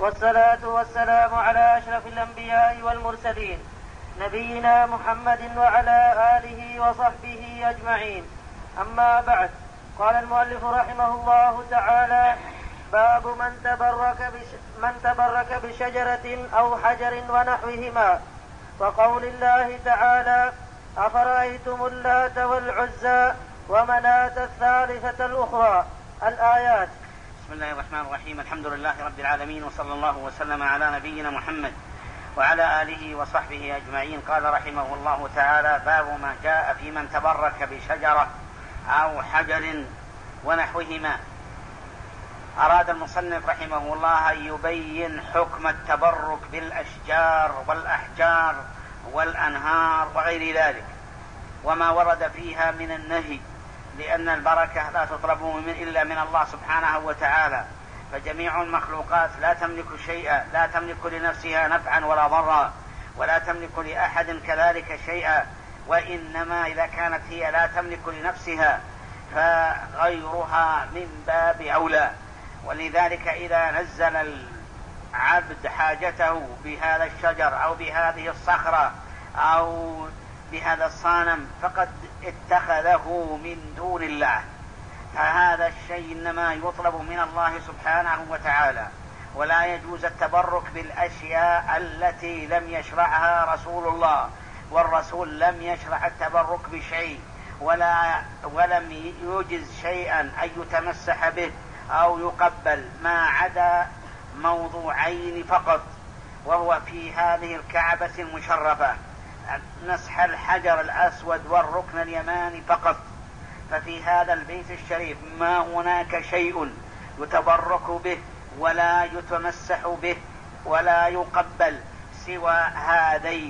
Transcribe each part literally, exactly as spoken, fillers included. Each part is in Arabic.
والصلاة والسلام على أشرف الأنبياء والمرسلين نبينا محمد وعلى آله وصحبه أجمعين. أما بعد، قال المؤلف رحمه الله تعالى: باب من تبرك, بش من تبرك بشجرة أو حجر ونحوهما، وقول الله تعالى: أفرأيتم اللات والعزى ومناة الثالثة الأخرى، الآيات. بسم الله الرحمن الرحيم. الحمد لله رب العالمين، وصلى الله وسلم على نبينا محمد وعلى آله وصحبه أجمعين. قال رحمه الله تعالى: باب ما جاء في من تبرك بشجرة أو حجر ونحوهما. أراد المصنف رحمه الله أن يبين حكم التبرك بالأشجار والأحجار والأنهار وغير ذلك، وما ورد فيها من النهي، لأن البركة لا تطلب إلا من الله سبحانه وتعالى، فجميع المخلوقات لا تملك شيئا، لا تملك لنفسها نفعا ولا ضرا، ولا تملك لأحد كذلك شيئا، وإنما إذا كانت هي لا تملك لنفسها فغيرها من باب أولى. ولذلك إذا نزل العبد حاجته بهذا الشجر أو بهذه الصخرة أو بهذا الصنم فقد اتخذه من دون الله، فهذا الشيء إنما يطلب من الله سبحانه وتعالى، ولا يجوز التبرك بالأشياء التي لم يشرعها رسول الله، والرسول لم يشرع التبرك بشيء، ولا ولم يوجز شيئا أن يتمسح به أو يقبل، ما عدا موضوعين فقط، وهو في هذه الكعبة المشرفة مسح الحجر الأسود والركن اليماني فقط. ففي هذا البيت الشريف ما هناك شيء يتبرك به ولا يتمسح به ولا يقبل سوى هذين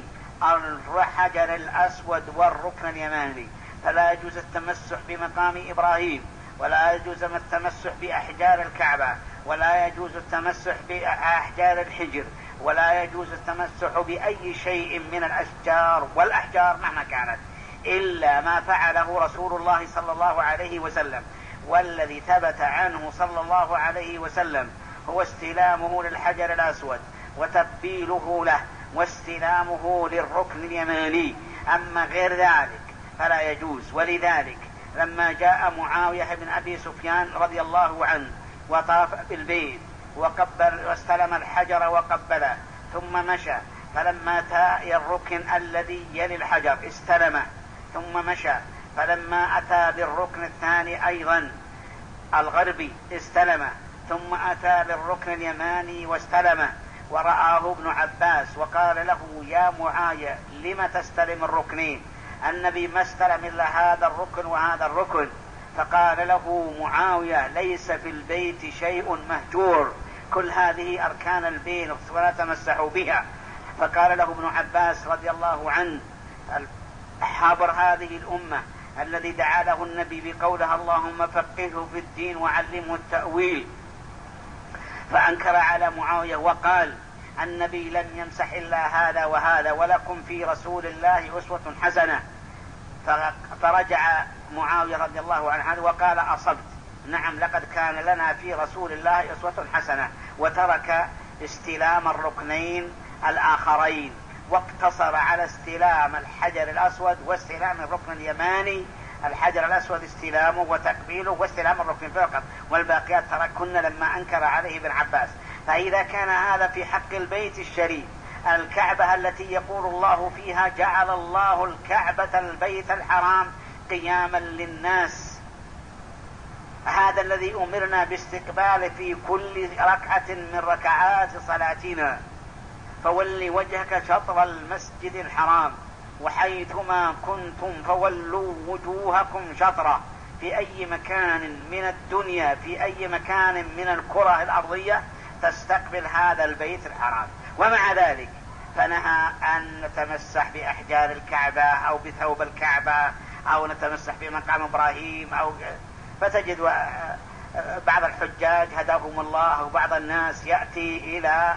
الحجر الأسود والركن اليماني، فلا يجوز التمسح بمقام إبراهيم، ولا يجوز التمسح بأحجار الكعبة، ولا يجوز التمسح بأحجار الحجر، ولا يجوز التمسح بأي شيء من الأشجار والأحجار مهما كانت، إلا ما فعله رسول الله صلى الله عليه وسلم. والذي ثبت عنه صلى الله عليه وسلم هو استلامه للحجر الأسود وتقبيله له واستلامه للركن اليماني، أما غير ذلك فلا يجوز. ولذلك لما جاء معاوية بن أبي سفيان رضي الله عنه وطاف بالبيت وقبل واستلم الحجر وقبله ثم مشى، فلما أتى الركن الذي يلي الحجر استلمه ثم مشى، فلما أتى بالركن الثاني أيضا الغربي استلمه، ثم أتى بالركن اليماني واستلمه، ورآه ابن عباس وقال له: يا معاوية لم تستلم الركنين؟ النبي ما استلم إلا هذا الركن وهذا الركن. فقال له معاوية: ليس في البيت شيء مهجور، كل هذه أركان البيت ولا تمسحوا بها. فقال له ابن عباس رضي الله عنه: حبر هذه الأمة الذي دعا له النبي بقولها: اللهم فقهه في الدين وعلمه التأويل. فأنكر على معاوية وقال: النبي لم يمسح إلا هذا وهذا، ولكم في رسول الله أسوة حسنة. فرجع معاوية رضي الله عنه وقال: أصبت، نعم لقد كان لنا في رسول الله أسوة حسنة، وترك استلام الركنين الآخرين، واقتصر على استلام الحجر الأسود واستلام الركن اليماني. الحجر الأسود استلامه وتقبيله واستلام الركن فقط، والباقيات تركن لما أنكر عليه ابن عباس. فإذا كان هذا في حق البيت الشريف، الكعبة التي يقول الله فيها: جعل الله الكعبة البيت الحرام قياما للناس، هذا الذي أمرنا باستقباله في كل ركعة من ركعات صلاتنا، فول وجهك شطر المسجد الحرام، وحيثما كنتم فولوا وجوهكم شطرة، في أي مكان من الدنيا، في أي مكان من الكرة الأرضية تستقبل هذا البيت الحرام. ومع ذلك فنهى أن نتمسح بأحجار الكعبة أو بثوب الكعبة أو نتمسح بمقام إبراهيم، أو فتجد بعض الحجاج هداهم الله وبعض الناس يأتي إلى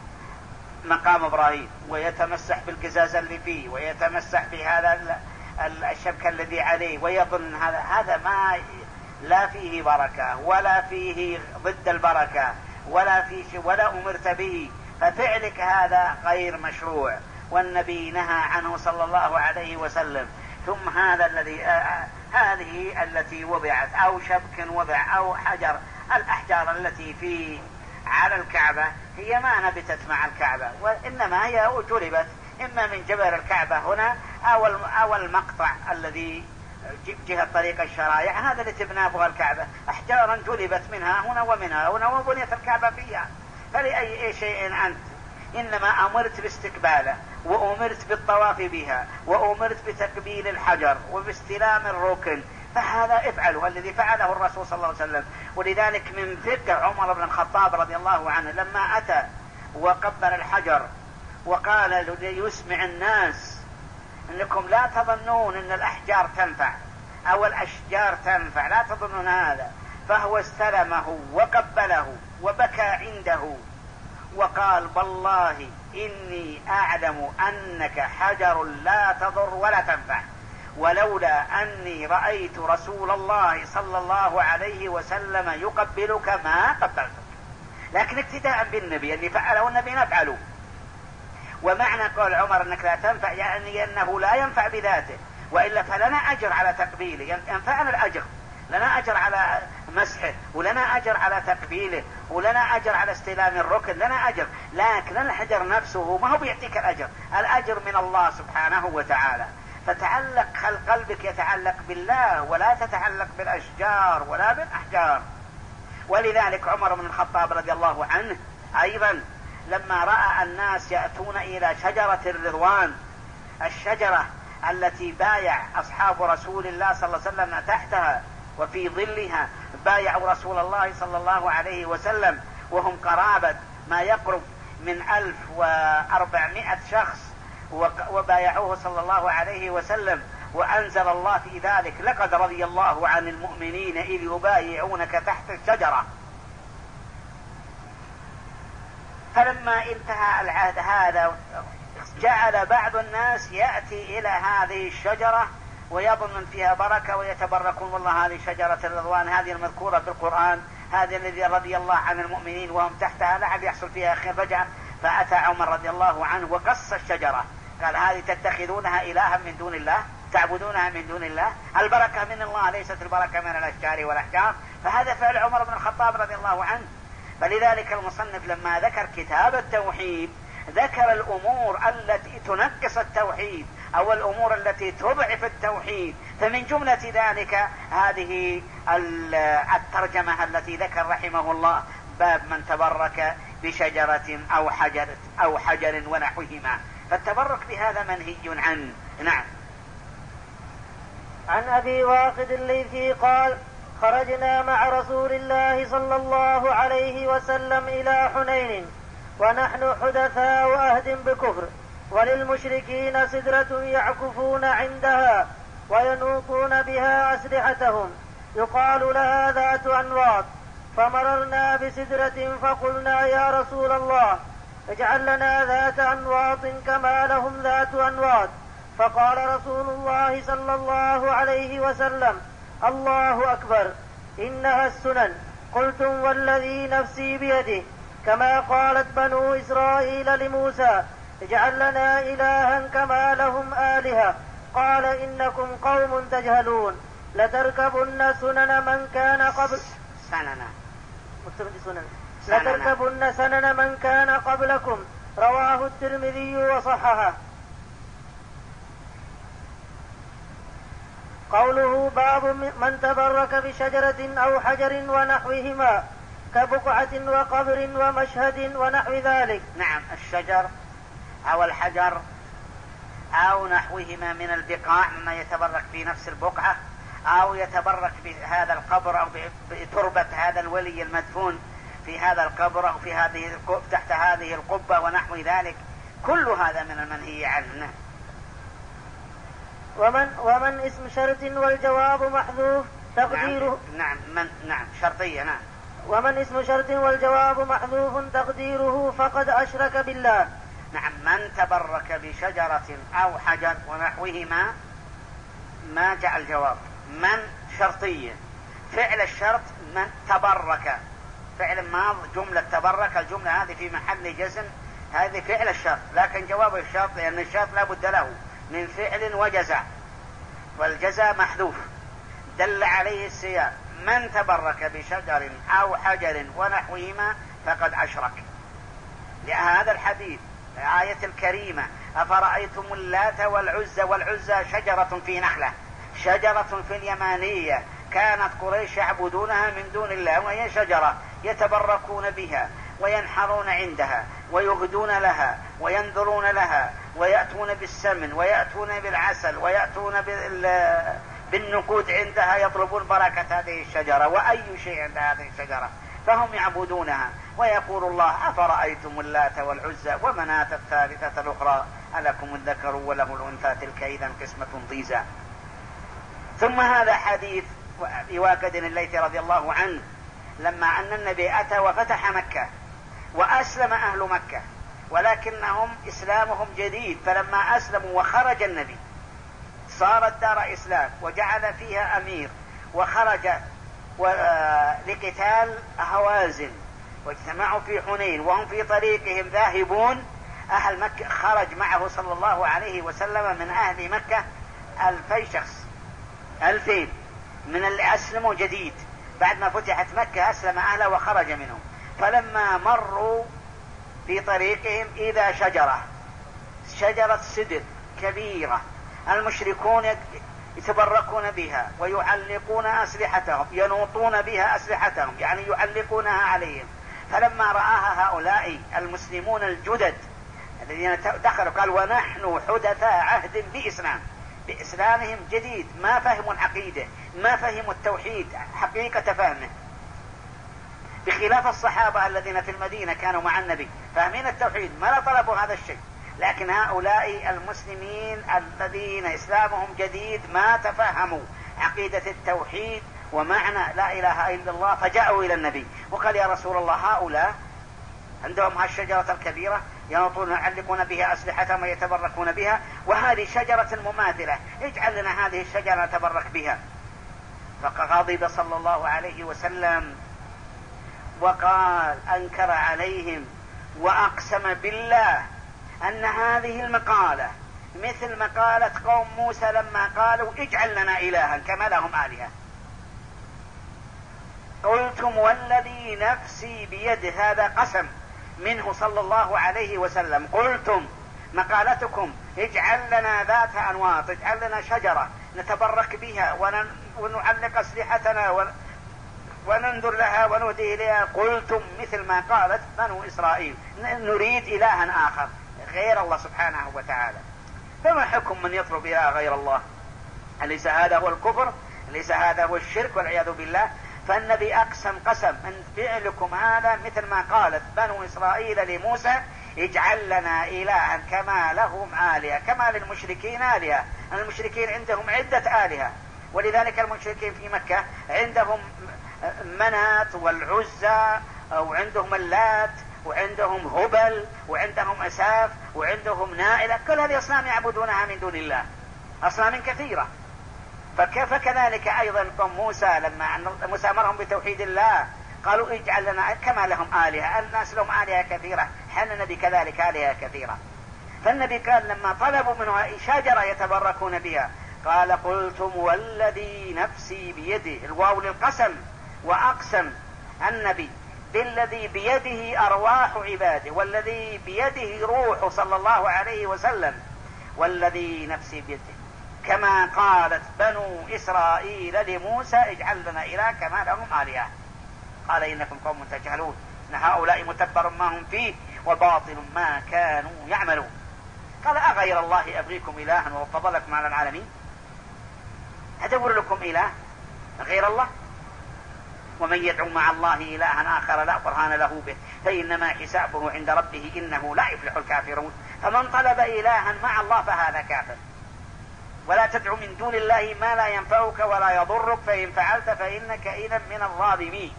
مقام إبراهيم ويتمسح بالقزاز اللي فيه ويتمسح بهذا الشبك الذي عليه ويظن هذا هذا ما لا فيه بركة ولا فيه ضد البركة، ولا في شيء ولا أمرت به، ففعلك هذا غير مشروع، والنبي نهى عنه صلى الله عليه وسلم. ثم هذا الذي آه هذه التي وضعت أو شبك وضع أو حجر، الأحجار التي في على الكعبة هي ما نبتت مع الكعبة، وإنما هي جلبت إما من جبل الكعبة هنا أو المقطع الذي جهة طريق الشرائع، هذا اللي تبنى فوق الكعبة، أحجارا جلبت منها هنا ومنها هنا وبنيت الكعبة فيها. فلأي شيء أنت؟ إنما أمرت باستقباله، وأمرت بالطواف بها، وأمرت بتقبيل الحجر وباستلام الركن، فهذا افعله الذي فعله الرسول صلى الله عليه وسلم. ولذلك من فقه عمر بن الخطاب رضي الله عنه لما أتى وقبل الحجر وقال ليسمع الناس انكم لا تظنون ان الاحجار تنفع او الاشجار تنفع، لا تظنون هذا، فهو استلمه وقبله وبكى عنده وقال والله اني اعلم انك حجر لا تضر ولا تنفع، ولولا اني رايت رسول الله صلى الله عليه وسلم يقبلك ما قبلتك. لكن اقتداء بالنبي اللي فعله النبي نفعله. ومعنى قول عمر انك لا تنفع يعني انه لا ينفع بذاته، والا فلنا اجر على تقبيله، ينفعنا الاجر، لنا اجر على مسحه، ولنا اجر على تقبيله، ولنا اجر على استلام الركن، لنا اجر. لكن الحجر نفسه ما هو بيعطيك الاجر، الاجر من الله سبحانه وتعالى. فتعلق قلبك يتعلق بالله ولا تتعلق بالاشجار ولا بالاحجار. ولذلك عمر بن الخطاب رضي الله عنه ايضا لما رأى الناس يأتون إلى شجرة الرضوان، الشجرة التي بايع أصحاب رسول الله صلى الله عليه وسلم تحتها وفي ظلها، بايعوا رسول الله صلى الله عليه وسلم وهم قرابة ما يقرب من ألف وأربعمائة شخص، وبايعوه صلى الله عليه وسلم، وأنزل الله في ذلك لقد رضي الله عن المؤمنين إذ يبايعونك تحت الشجرة. فلما انتهى العهد هذا جعل بعض الناس يأتي إلى هذه الشجرة ويظن فيها بركة ويتبركون، والله هذه شجرة الرضوان، هذه المذكورة في القرآن، هذه الذي رضي الله عن المؤمنين وهم تحتها لعل يحصل فيها خير. رجع فأتى عمر رضي الله عنه وقص الشجرة، قال هذه تتخذونها إلها من دون الله، تعبدونها من دون الله، البركة من الله ليست البركة من الأشجار والأحجار. فهذا فعل عمر بن الخطاب رضي الله عنه. فلذلك المصنف لما ذكر كتاب التوحيد ذكر الأمور التي تنقص التوحيد أو الأمور التي تضعف التوحيد، فمن جملة ذلك هذه الترجمة التي ذكر رحمه الله باب من تبرك بشجرة أو حجر أو حجر ونحوهما، فالتبرك بهذا منهي عنه. نعم. عن أبي واقد الليثي قال خرجنا مع رسول الله صلى الله عليه وسلم إلى حنين ونحن حدثاء عهد بكفر، وللمشركين سدرة يعكفون عندها وينوطون بها أسلحتهم يقال لها ذات أنواط، فمررنا بسدرة فقلنا يا رسول الله اجعل لنا ذات أنواط كما لهم ذات أنواط، فقال رسول الله صلى الله عليه وسلم الله أكبر إنها السنن. قلتم والذي نفسي بيده كما قالت بنو إسرائيل لموسى اجعل لنا إلها كما لهم آلهة، قال إنكم قوم تجهلون لتركبن سنن من كان قبل سننا سنن. لتركبن سنن من كان قبلكم، رواه الترمذي وصححه. قوله باب من تبرك بشجرة أو حجر ونحوهما كبقعة وقبر ومشهد ونحو ذلك. نعم، الشجر أو الحجر أو نحوهما من البقاع مما يتبرك في نفس البقعة، أو يتبرك بهذا القبر أو بتربة هذا الولي المدفون في هذا القبر أو في هذه تحت هذه القبة ونحو ذلك، كل هذا من المنهي عنه. ومن ومن اسم شرط والجواب محذوف تقديره. نعم من نعم شرطية. نعم. ومن اسم شرط والجواب محذوف تقديره فقد أشرك بالله. نعم. من تبرك بشجرة أو حجر ونحوهما ما جاء الجواب. من شرطية، فعل الشرط من تبرك، فعل ماض جملة تبرك، الجملة هذه في محل جزم، هذه فعل الشرط، لكن جواب الشرط لأن الشرط لا بد له من فعل وجزاء، والجزاء محذوف دل عليه السياق: من تبرك بشجر أو حجر ونحوهما فقد أشرك. لهذا الحديث الآية الكريمة: أفرأيتم اللات والعزى، والعزى شجرة في نخلة، شجرة في اليمانية كانت قريش يعبدونها من دون الله، وهي شجرة يتبركون بها وينحرون عندها ويغدون لها وينذرون لها ويأتون بالسمن ويأتون بالعسل ويأتون بالنقود عندها، يطلبون بركة هذه الشجرة وأي شيء عند هذه الشجرة، فهم يعبدونها. ويقول الله: أفرأيتم اللات والعزى ومناة الثالثة الأخرى ألكم الذكر وله الأنثى تلك إذا قسمة ضيزى. ثم هذا حديث بواقد الليث رضي الله عنه لما أن النبي أتى وفتح مكة وأسلم أهل مكة، ولكنهم إسلامهم جديد، فلما أسلموا وخرج النبي صارت دار إسلام وجعل فيها أمير، وخرج لقتال هوازن واجتمعوا في حنين وهم في طريقهم ذاهبون. أهل مكة خرج معه صلى الله عليه وسلم من أهل مكة ألفي شخص، ألفين من اللي أسلموا جديد بعد ما فتحت مكة، أسلم أهله وخرج منهم. فلما مروا في طريقهم إذا شجرة شجرة سدر كبيرة المشركون يتبركون بها ويعلقون أسلحتهم، ينوطون بها أسلحتهم، يعني يعلقونها عليهم. فلما رآها هؤلاء المسلمون الجدد الذين دخلوا قال: ونحن حدثاء عهد بإسلام، بإسلامهم جديد، ما فهموا العقيدة، ما فهموا التوحيد حقيقة فهمه، بخلاف الصحابة الذين في المدينة كانوا مع النبي فاهمين التوحيد ما طلبوا هذا الشيء. لكن هؤلاء المسلمين الذين إسلامهم جديد ما تفهموا عقيدة التوحيد ومعنى لا إله إلا الله، فجاءوا إلى النبي وقال: يا رسول الله، هؤلاء عندهم هالشجرة الكبيرة ينطون يعلقون بها أسلحتهم ويتبركون بها، وهذه شجرة مماثلة، اجعل لنا هذه الشجرة نتبرك بها. فغضب صلى الله عليه وسلم وقال: أنكر عليهم وأقسم بالله أن هذه المقالة مثل مقالة قوم موسى لما قالوا: اجعل لنا إلها كما لهم آلهة. قلتم والذي نفسي بيده، هذا قسم منه صلى الله عليه وسلم، قلتم مقالتكم اجعل لنا ذات أنواط، اجعل لنا شجرة نتبرك بها ونعلق أسلحتنا وننظر لها ونهدي إليها. قلتم مثل ما قالت بنو إسرائيل، نريد إلها آخر غير الله سبحانه وتعالى. فما حكم من يطلب إله غير الله؟ أليس هذا هو الكفر؟ أليس هذا هو الشرك والعياذ بالله؟ فالنبي أقسم قسم: أن فعلكم هذا مثل ما قالت بنو إسرائيل لموسى: اجعل لنا إلها كما لهم آلهة، كما للمشركين آلهة. المشركين عندهم عدة آلهة، ولذلك المشركين في مكة عندهم منات والعزى، وعندهم اللات، وعندهم هبل، وعندهم أساف، وعندهم نائلة، كل هذه أصنام يعبدونها من دون الله، أصنام كثيرة. فكيف كذلك أيضا قوم موسى لما موسى أمرهم بتوحيد الله قالوا: اجعل لنا كما لهم آلهة، الناس لهم آلهة كثيرة، حن النبي كذلك آلهة كثيرة. فالنبي قال لما طلبوا منه شجرة يتبركون بها قال: قلتم والذي نفسي بيده، الواو للقسم، وأقسم النبي بالذي بيده أرواح عباده، والذي بيده روح صلى الله عليه وسلم، والذي نفسي بيده، كما قالت بنو إسرائيل لموسى: اجعل لنا إله كما لهم آلهة. قال: إنكم قوم تجهلون، إن هؤلاء متبر ما هم فيه وباطل ما كانوا يعملون. قال: أغير الله أبغيكم إلها وفضلكم على العالمين؟ أدور لكم إله غير الله؟ ومن يدعو مع الله إلها آخر لا برهان له به فإنما حسابه عند ربه إنه لا يفلح الكافرون. فمن طلب إلها مع الله فهذا كافر. ولا تدع من دون الله ما لا ينفعك ولا يضرك، فإن فعلت فإنك إذا من الظالمين.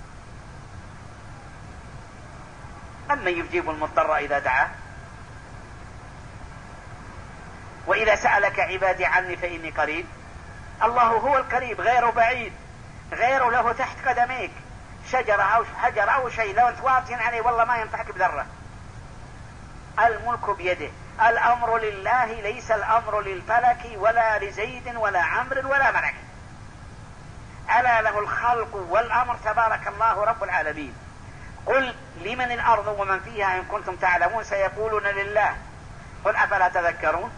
أمن يجيب المضطر إذا دعاه، وإذا سألك عبادي عني فإني قريب. الله هو القريب، غير بعيد، غير له تحت قدميك، شجرة أو حجر أو شيء لو أنت واطين عليه والله ما ينفعك بذرة. الملك بيده، الأمر لله، ليس الأمر للفلك ولا لزيد ولا عمرو ولا ملك. ألا له الخلق والأمر تبارك الله رب العالمين. قل لمن الأرض ومن فيها إن كنتم تعلمون سيقولون لله. قل أفلا تذكرون.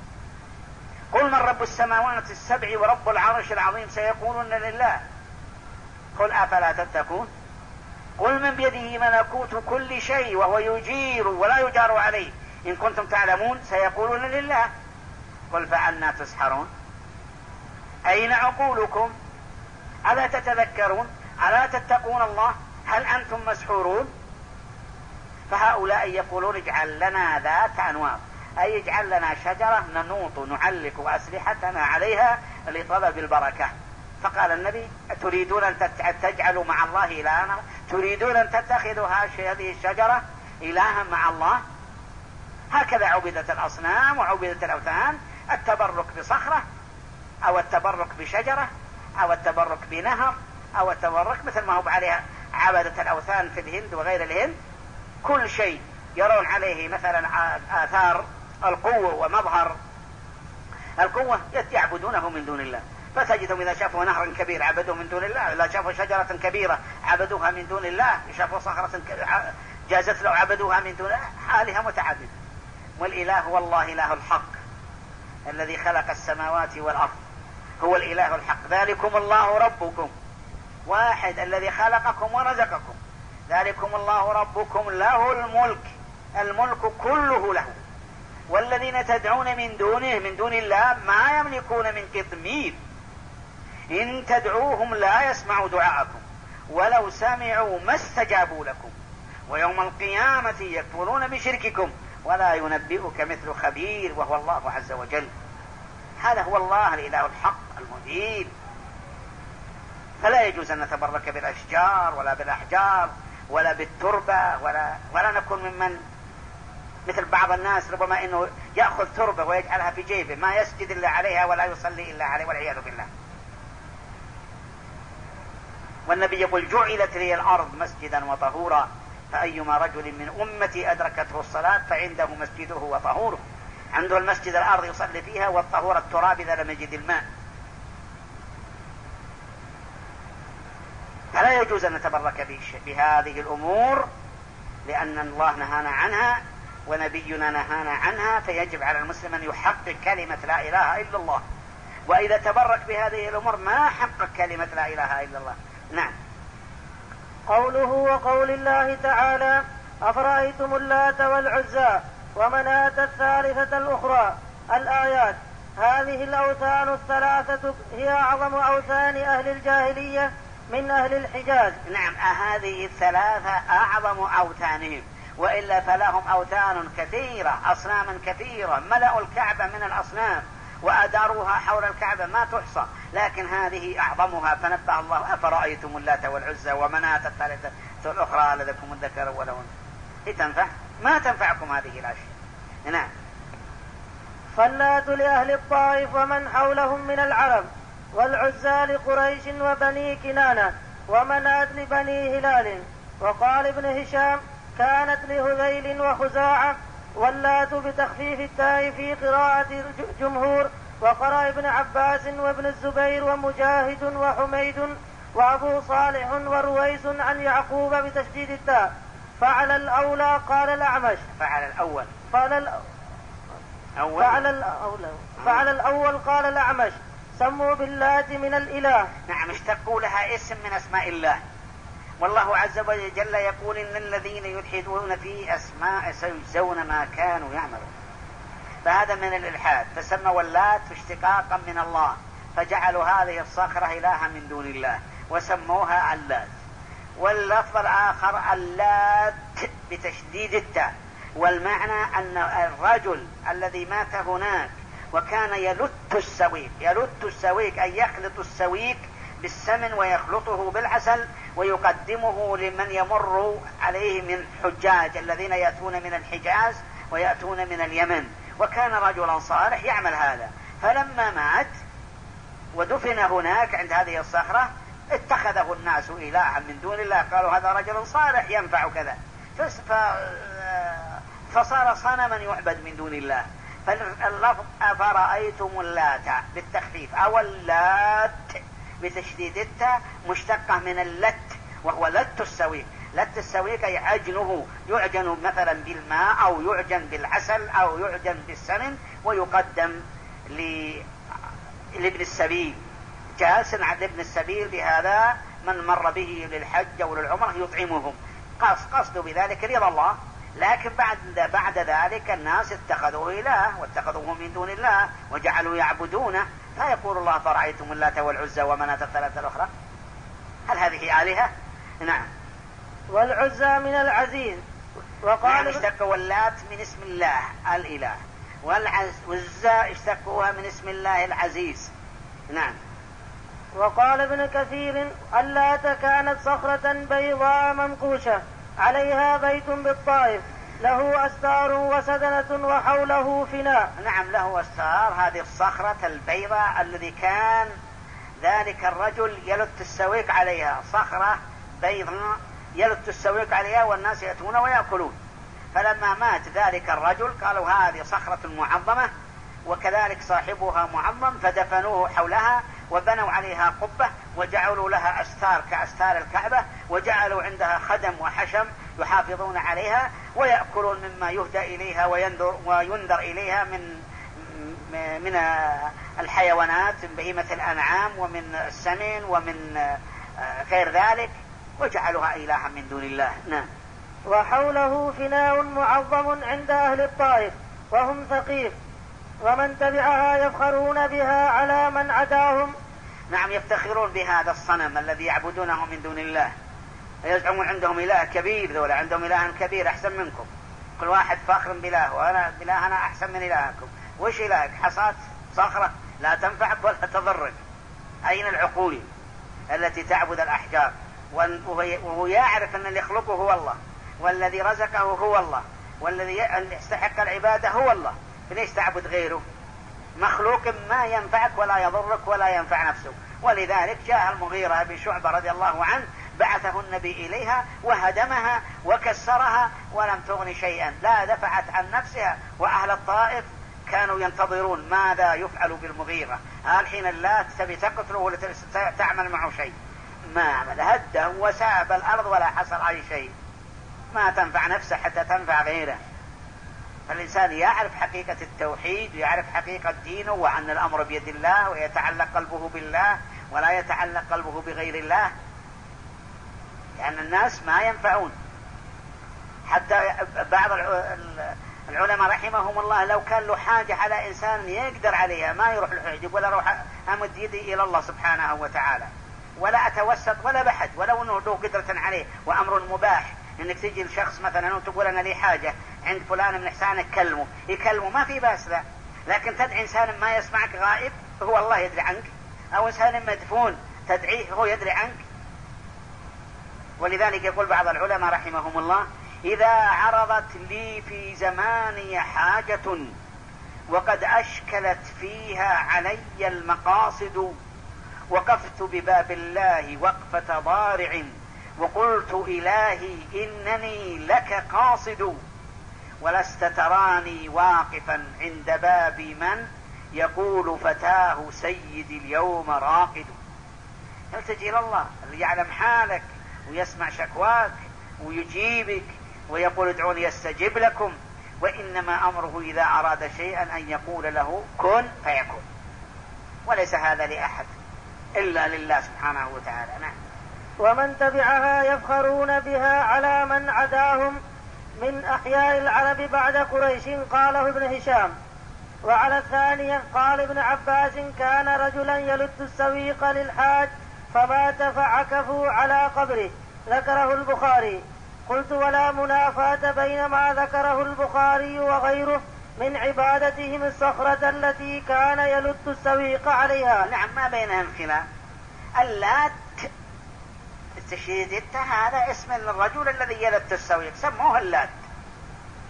قل من رب السماوات السبع ورب العرش العظيم سيقولون لله. قل أفلا تتقون. قل من بيده ملكوت كل شيء وهو يجير ولا يجار عليه إن كنتم تعلمون سيقولون لله. قل فأنى تسحرون. أين عقولكم؟ ألا تتذكرون؟ ألا تتقون الله؟ هل أنتم مسحورون؟ فهؤلاء يقولون اجعل لنا ذات أنواط، أي اجعل لنا شجرة ننوط نعلق أسلحتنا عليها لطلب البركة. فقال النبي تريدون أن تجعلوا مع الله إلها؟ تريدون أن تتخذوا هذه الشجرة إلها مع الله؟ هكذا عبدت الأصنام وعبدت الأوثان، التبرك بصخرة أو التبرك بشجرة أو التبرك بنهر أو التبرك مثل ما هو عليها عبدة الأوثان في الهند وغير الهند. كل شيء يرون عليه مثلا آثار القوة ومظهر القوة يعبدونه من دون الله. فتجدهم إذا شافوا نهرا كبير عبدوه من دون الله، إذا شافوا شجرة كبيرة عبدوها من دون الله، شافوا صخرة جازت له عبدوها من دون الله. حالها متعددة. والإله هو الله إله الحق الذي خلق السماوات والأرض، هو الإله الحق. ذلكم الله ربكم واحد الذي خلقكم ورزقكم، ذلكم الله ربكم له الملك، الملك كله له. والذين تدعون من دونه من دون الله ما يملكون من قطمير، إن تدعوهم لا يسمعوا دعاءكم ولو سمعوا ما استجابوا لكم ويوم القيامة يكفرون بشرككم ولا ينبئك مثل خبير وهو الله عز وجل. هذا هو الله الإله الحق المبين. فلا يجوز أن نتبرك بالأشجار ولا بالأحجار ولا بالتربة ولا, ولا نكون ممن مثل بعض الناس ربما أنه يأخذ تربة ويجعلها في جيبه ما يسجد إلا عليها ولا يصلي إلا عليه والعياذ بالله. والنبي يقول جعلت لي الأرض مسجدا وطهورا فأيما رجل من أمتي أدركته الصلاة فعنده مسجده وطهوره. عنده المسجد الأرض يصلي فيها والطهور التراب إذا لم يجد الماء. فلا يجوز أن نتبرك بهذه الأمور لأن الله نهانا عنها ونبينا نهانا عنها، فيجب على المسلم أن يحقق كلمة لا إله إلا الله. وإذا تبرك بهذه الأمور ما حقق كلمة لا إله إلا الله. نعم. قوله وقول الله تعالى أفرأيتم اللات والعزى ومناة الثالثة الأخرى الآيات. هذه الأوثان الثلاثة هي أعظم أوثان أهل الجاهلية من أهل الحجاز. نعم، هذه الثلاثة أعظم أوثانهم، وإلا فلهم أوثان كثيرة، أصناما كثيرة، ملأوا الكعبة من الأصنام وأداروها حول الكعبة ما تحصى، لكن هذه أعظمها. فنبه الله أفرأيتم اللات والعزى ومناة الثالثة الأخرى لكم الذكر والأنثى. إيه تنفع؟ ما تنفعكم هذه الأشياء. نعم. فاللات لأهل الطائف ومن حولهم من العرب، والعزى لقريش وبني كنانة، ومناة لبني هلال. وقال ابن هشام كانت لهذيل وخزاعة، واللات بتخفيف التاء في قراءة جمهور. وقرأ ابن عباس وابن الزبير ومجاهد وحميد وأبو صالح ورويس عن يعقوب بتشديد التاء. فعل الأولى قال الأعمش. فعل الأول فعل الأول فعل الأول فعل الأول قال الأعمش سموا باللات من الإله. نعم، اشتقوا لها اسم من أسماء الله. والله عز وجل يقول إن الذين يلحدون في أسماء سيجزون ما كانوا يعملون. فهذا من الإلحاد، فسموا اللات اشتقاقا من الله، فجعلوا هذه الصخرة إلها من دون الله وسموها اللات. واللفظ الآخر اللات بتشديد التاء، والمعنى أن الرجل الذي مات هناك وكان يلت السويق، يلت السويق أي يخلط السويق بالسمن ويخلطه بالعسل ويقدمه لمن يمر عليه من حجاج الذين يأتون من الحجاز ويأتون من اليمن. وكان رجلا صالح يعمل هذا، فلما مات ودفن هناك عند هذه الصخرة اتخذه الناس إلها من دون الله، قالوا هذا رجل صالح ينفع كذا، فصار صنما يعبد من دون الله. فاللفظ أفرأيتم اللات بالتخفيف أو اللات بتشديد التاء مشتقة من اللت، وهو لت السويق. لت السويق أي عجنه، يعجن مثلا بالماء أو يعجن بالعسل أو يعجن بالسمن ويقدم لابن السبيل. جالس عند ابن السبيل بهذا من مر به للحج أو للعمرة يطعمهم، قصد بذلك رضا الله. لكن بعد بعد ذلك الناس اتخذوه إله واتخذوه من دون الله وجعلوا يعبدونه. فيقول الله فرأيتم اللات والعزى ومناة الثلاثة الأخرى، هل هذه آلهة؟ نعم. والعزى من العزيز. وقال نعم، اشتقوا اللات من اسم الله الإله، والعزى اشتقوها من اسم الله العزيز. نعم. وقال ابن كثير اللات كانت صخرة بيضاء منقوشة عليها بيت بالطائف له أستار وسدنة وحوله فناء. نعم، له أستار. هذه الصخرة البيضاء الذي كان ذلك الرجل يلت السويق عليها، صخرة بيضاء يلت السويق عليها والناس يأتون ويأكلون. فلما مات ذلك الرجل قالوا هذه صخرة معظمة وكذلك صاحبها معظم، فدفنوه حولها وبنوا عليها قبة وجعلوا لها أستار كأستار الكعبة، وجعلوا عندها خدم وحشم يحافظون عليها ويأكلون مما يهدى إليها وينذر, وينذر إليها من من الحيوانات، من بهيمة الأنعام ومن السمن ومن غير ذلك، وجعلوها إلها من دون الله. نعم. وحوله فناء معظم عند أهل الطائف وهم ثقيف، ومن تبعها يفخرون بها على من عداهم. نعم، يفتخرون بهذا الصنم الذي يعبدونه من دون الله، يزعمون عندهم إله كبير، ذولا عندهم إله كبير أحسن منكم، كل واحد فاخر بإله، وأنا بإله أنا أحسن من إلهكم. وش إلهك؟ حصاة صخرة لا تنفعك ولا تضرك. أين العقول التي تعبد الأحجار؟ وهو يعرف أن اللي يخلقه هو الله، والذي رزقه هو الله، والذي يستحق العبادة هو الله، فليش تعبد غيره؟ مخلوق ما ينفعك ولا يضرك ولا ينفع نفسه. ولذلك جاء المغيرة بن شعبة رضي الله عنه بعثه النبي إليها وهدمها وكسرها ولم تغن شيئا، لا دفعت عن نفسها. وأهل الطائف كانوا ينتظرون ماذا يفعل بالمغيرة، الحين لا تبي تقتله ولا تعمل معه شيء. ما عمل، هده وساب الأرض ولا حصل عليه شيء. ما تنفع نفسه حتى تنفع غيره. فالإنسان يعرف حقيقة التوحيد ويعرف حقيقة دينه، وأن الأمر بيد الله، ويتعلق قلبه بالله ولا يتعلق قلبه بغير الله، لأن يعني الناس ما ينفعون. حتى بعض العلماء رحمهم الله لو كان له حاجة على إنسان يقدر عليها ما يروح الحجب ولا روح أمد يدي إلى الله سبحانه وتعالى ولا أتوسط ولا بحد، ولو أنه له قدرة عليه وأمر مباح. إنك تجي لشخص مثلا وتقول أنا لي حاجة عند فلان من إحسانك، كلمه يكلمه ما في بأس له. لكن تدعي إنسان ما يسمعك غائب هو الله يدري عنك، أو إنسان مدفون تدعيه هو يدري عنك. ولذلك يقول بعض العلماء رحمهم الله إذا عرضت لي في زماني حاجة وقد أشكلت فيها علي المقاصد، وقفت بباب الله وقفة ضارع وقلت إلهي إنني لك قاصد، ولست تراني واقفا عند باب من يقول فتاه سيدي اليوم راقد. التجي إلى الله اللي يعلم حالك ويسمع شكواك ويجيبك ويقول ادعوني يستجب لكم. وإنما أمره إذا أراد شيئا أن يقول له كن فيكون، وليس هذا لأحد إلا لله سبحانه وتعالى. نعم. ومن تبعها يفخرون بها على من عداهم من أحياء العرب بعد قريش، قاله ابن هشام. وعلى الثانية قال ابن عباس كان رجلا يلت السويق للحاج فمات فعكفوا على قبره، ذكره البخاري. قلت ولا منافاة بين ما ذكره البخاري وغيره من عبادتهم الصخرة التي كان يلت السويق عليها. نعم، ما بينهم خلاف. اللات التشديد هذا اسم الرجل الذي يلت السويق، سموه اللات،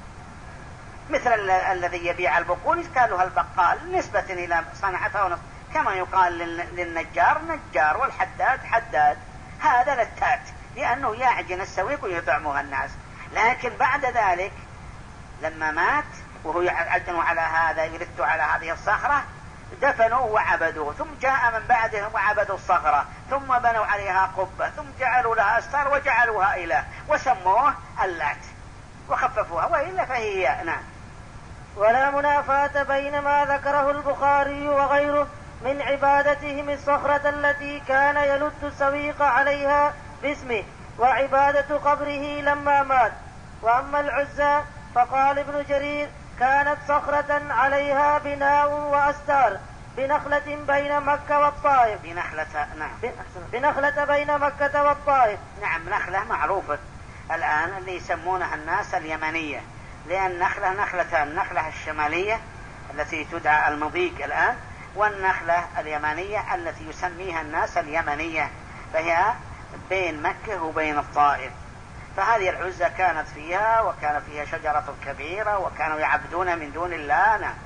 مثل الذي يبيع البقول قالوا البقال نسبة إلى صنعته كما يقال للنجار نجار والحداد حداد، هذا لتات لأنه يعجن السويق ويطعمها الناس. لكن بعد ذلك لما مات وهو يعجن على هذا يلت على هذه الصخرة دفنوا وعبدوه، ثم جاء من بعدهم وعبدوا الصخرة ثم بنوا عليها قبة ثم جعلوا لها أستار وجعلوها إله وسموه اللات وخففوها، وإلا فهي نعم. ولا منافاة بين ما ذكره البخاري وغيره من عبادتهم الصخرة التي كان يلت السويق عليها باسمه وعبادة قبره لما مات. وأما العزى فقال ابن جرير كانت صخرة عليها بناء وأستار بنخلة بين مكة والطائف. بنخلة نعم. بنخلة بين مكة والطائف. نعم نخلة معروفة الآن اللي يسمونها الناس اليمنية، لأن نخلة نخلتان، النخلة الشمالية التي تدعى المضيق الآن، والنخلة اليمنية التي يسميها الناس اليمنية، فهي بين مكة وبين الطائف. فهذه العزة كانت فيها وكان فيها شجرة كبيرة وكانوا يعبدون من دون الله. نعم.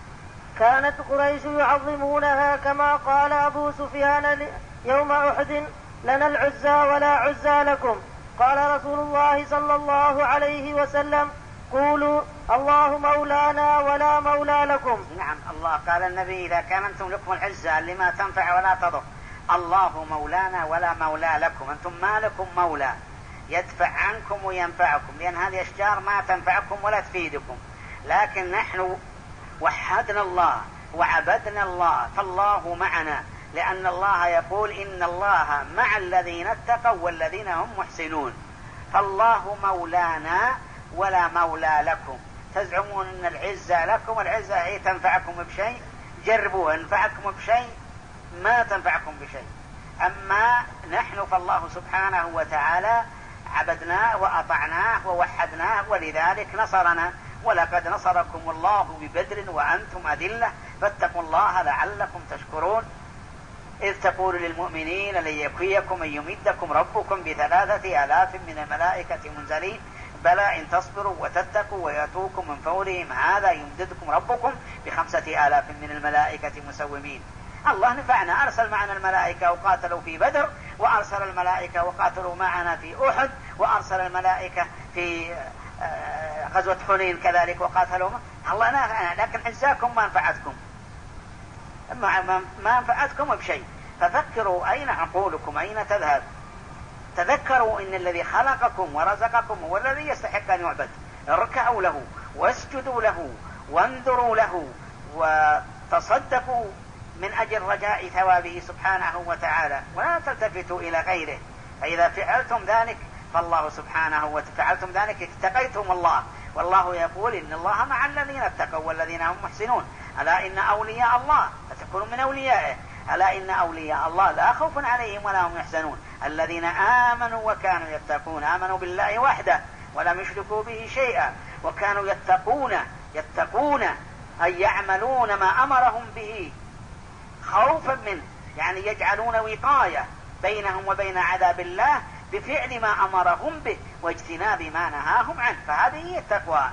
كانت قريش يعظمونها كما قال أبو سفيان يوم أحد لنا العزى ولا عزى لكم. قال رسول الله صلى الله عليه وسلم قولوا الله مولانا ولا مولى لكم. نعم الله قال النبي إذا كان أنتم لكم العزة لما تنفع ولا تضر، الله مولانا ولا مولى لكم، أنتم ما لكم مولى يدفع عنكم وينفعكم، لأن هذه أشجار ما تنفعكم ولا تفيدكم. لكن نحن وحدنا الله وعبدنا الله فالله معنا، لأن الله يقول إن الله مع الذين اتقوا والذين هم محسنون، فالله مولانا ولا مولى لكم. تزعمون أن العزة لكم، العزة هي تنفعكم بشيء، جربوا ينفعكم بشيء ما تنفعكم بشيء. أما نحن فالله سبحانه وتعالى عبدناه وأطعناه ووحدناه ولذلك نصرنا. ولقد نصركم الله ببدر وأنتم أذلة فاتقوا الله لعلكم تشكرون إذ تقول للمؤمنين لن يكفيكم أن يمدكم ربكم بثلاثة آلاف من الملائكة منزلين بلى إن تصبروا وتتقوا ويأتوكم من فورهم هذا يمددكم ربكم بخمسة آلاف من الملائكة مسومين. الله نفعنا، أرسل معنا الملائكة وقاتلوا في بدر، وأرسل الملائكة وقاتلوا معنا في أحد، وأرسل الملائكة في غزوة حنين كذلك وقاتلوا. الله نفعنا، لكن عزاكم ما نفعتكم ما نفعتكم بشيء. ففكروا أين عقولكم، أين تذهب؟ تذكروا إن الذي خلقكم ورزقكم هو الذي يستحق أن يعبد. اركعوا له واسجدوا له وانذروا له وتصدقوا من أجل رجاء ثوابه سبحانه وتعالى، ولا تلتفتوا إلى غيره. فإذا فعلتم ذلك فالله سبحانه وتفعلتم ذلك اتقيتم الله، والله يقول إن الله مع الذين اتقوا والذين هم محسنون. ألا إن أولياء الله فتكونوا من أوليائه، ألا إن أولياء الله لا خوف عليهم ولا هم يحزنون الذين آمنوا وكانوا يتقون، آمنوا بالله وحده ولم يشركوا به شيئا وكانوا يتقون يتقون أي يعملون ما أمرهم به خوفا منه، يعني يجعلون وقاية بينهم وبين عذاب الله بفعل ما أمرهم به واجتناب ما نهاهم عنه، فهذه هي التقوى.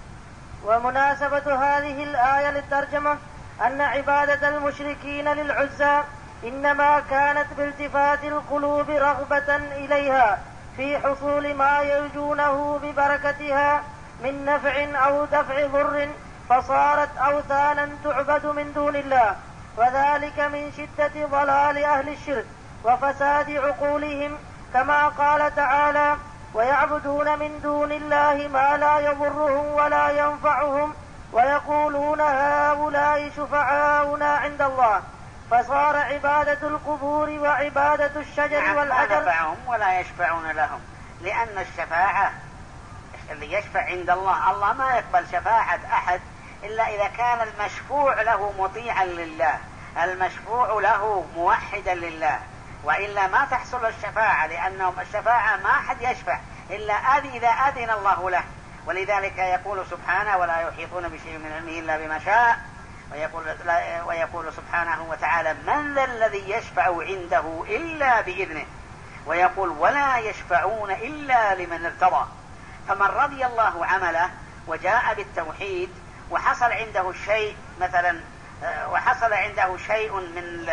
ومناسبة هذه الآية للترجمة أن عبادة المشركين للعزى إنما كانت بالتفات القلوب رغبة إليها في حصول ما يرجونه ببركتها من نفع أو دفع ضر، فصارت أوثانا تعبد من دون الله، وذلك من شدة ضلال أهل الشرك وفساد عقولهم، كما قال تعالى ويعبدون من دون الله ما لا يضرهم ولا ينفعهم ويقولون هؤلاء شفعاؤنا عند الله، فصار عبادة القبور وعبادة الشجر والحجر لا ينفعهم ولا يشفعون لهم، لأن الشفاعة اللي يشفع عند الله، الله ما يقبل شفاعة أحد إلا إذا كان المشفوع له مطيعا لله، المشفوع له موحدا لله، وإلا ما تحصل الشفاعة، لأنهم الشفاعة ما أحد يشفع إلا إذا أذن الله له. ولذلك يقول سبحانه ولا يحيطون بشيء من علمه إلا بما شاء، ويقول, ويقول سبحانه وتعالى من ذا الذي يشفع عنده إلا بإذنه، ويقول ولا يشفعون إلا لمن ارتضى. فمن رضي الله عمله وجاء بالتوحيد وحصل عنده الشيء مثلا وحصل عنده شيء من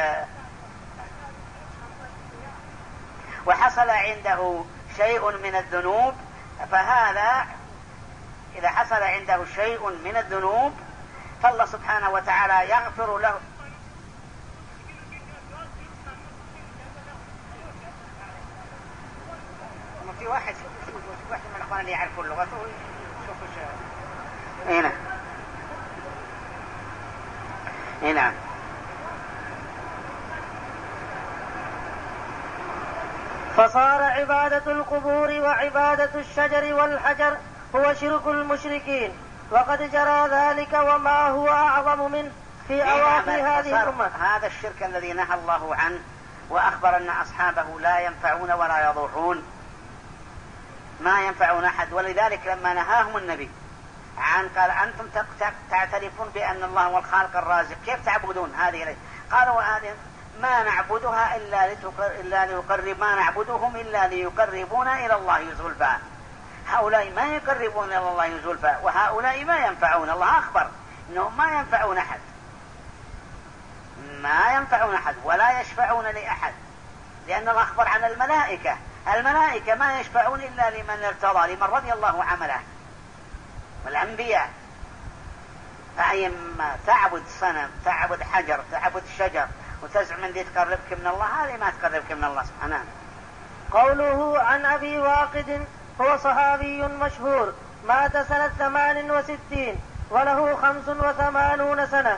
وحصل عنده شيء من الذنوب، فهذا إذا حصل عنده شيء من الذنوب فالله سبحانه وتعالى يغفر له. في واحد واحد من الأخوان اللي يعرفوا اللغة شوف ايش هنا هنا فصار عبادة القبور وعبادة الشجر والحجر هو شرك المشركين، وقد جرى ذلك وما هو أعظم منه في أواخر هذه الأمة. هذا الشرك الذي نهى الله عنه وأخبر أن أصحابه لا ينفعون ولا يضرون، ما ينفعون أحد. ولذلك لما نهاهم النبي عن قال أنتم تعترفون بأن الله هو الخالق الرازق، كيف تعبدون هذه؟ قالوا هذه ما نعبدها إلا, إلا ليقرب ما نعبدهم إلا ليقربونا إلى الله زلفى. هؤلاء ما يقربون إلى الله زلفى، وهؤلاء ما ينفعون. الله أخبر إنهم ما ينفعون أحد، ما ينفعون أحد ولا يشفعون لأحد، لأن الله أخبر عن الملائكة، الملائكة ما يشفعون إلا لمن ارتضى، لمن رضي الله عمله. والأنبياء فأيما تعبد صنم، تعبد حجر، تعبد شجر، وتزعم أن دي تقربك من الله، هذه ما تقربك من الله سبحانه. قوله عن أبي واقد هو صحابي مشهور مات سنة ثمان وستين وله خمس وثمانون سنة.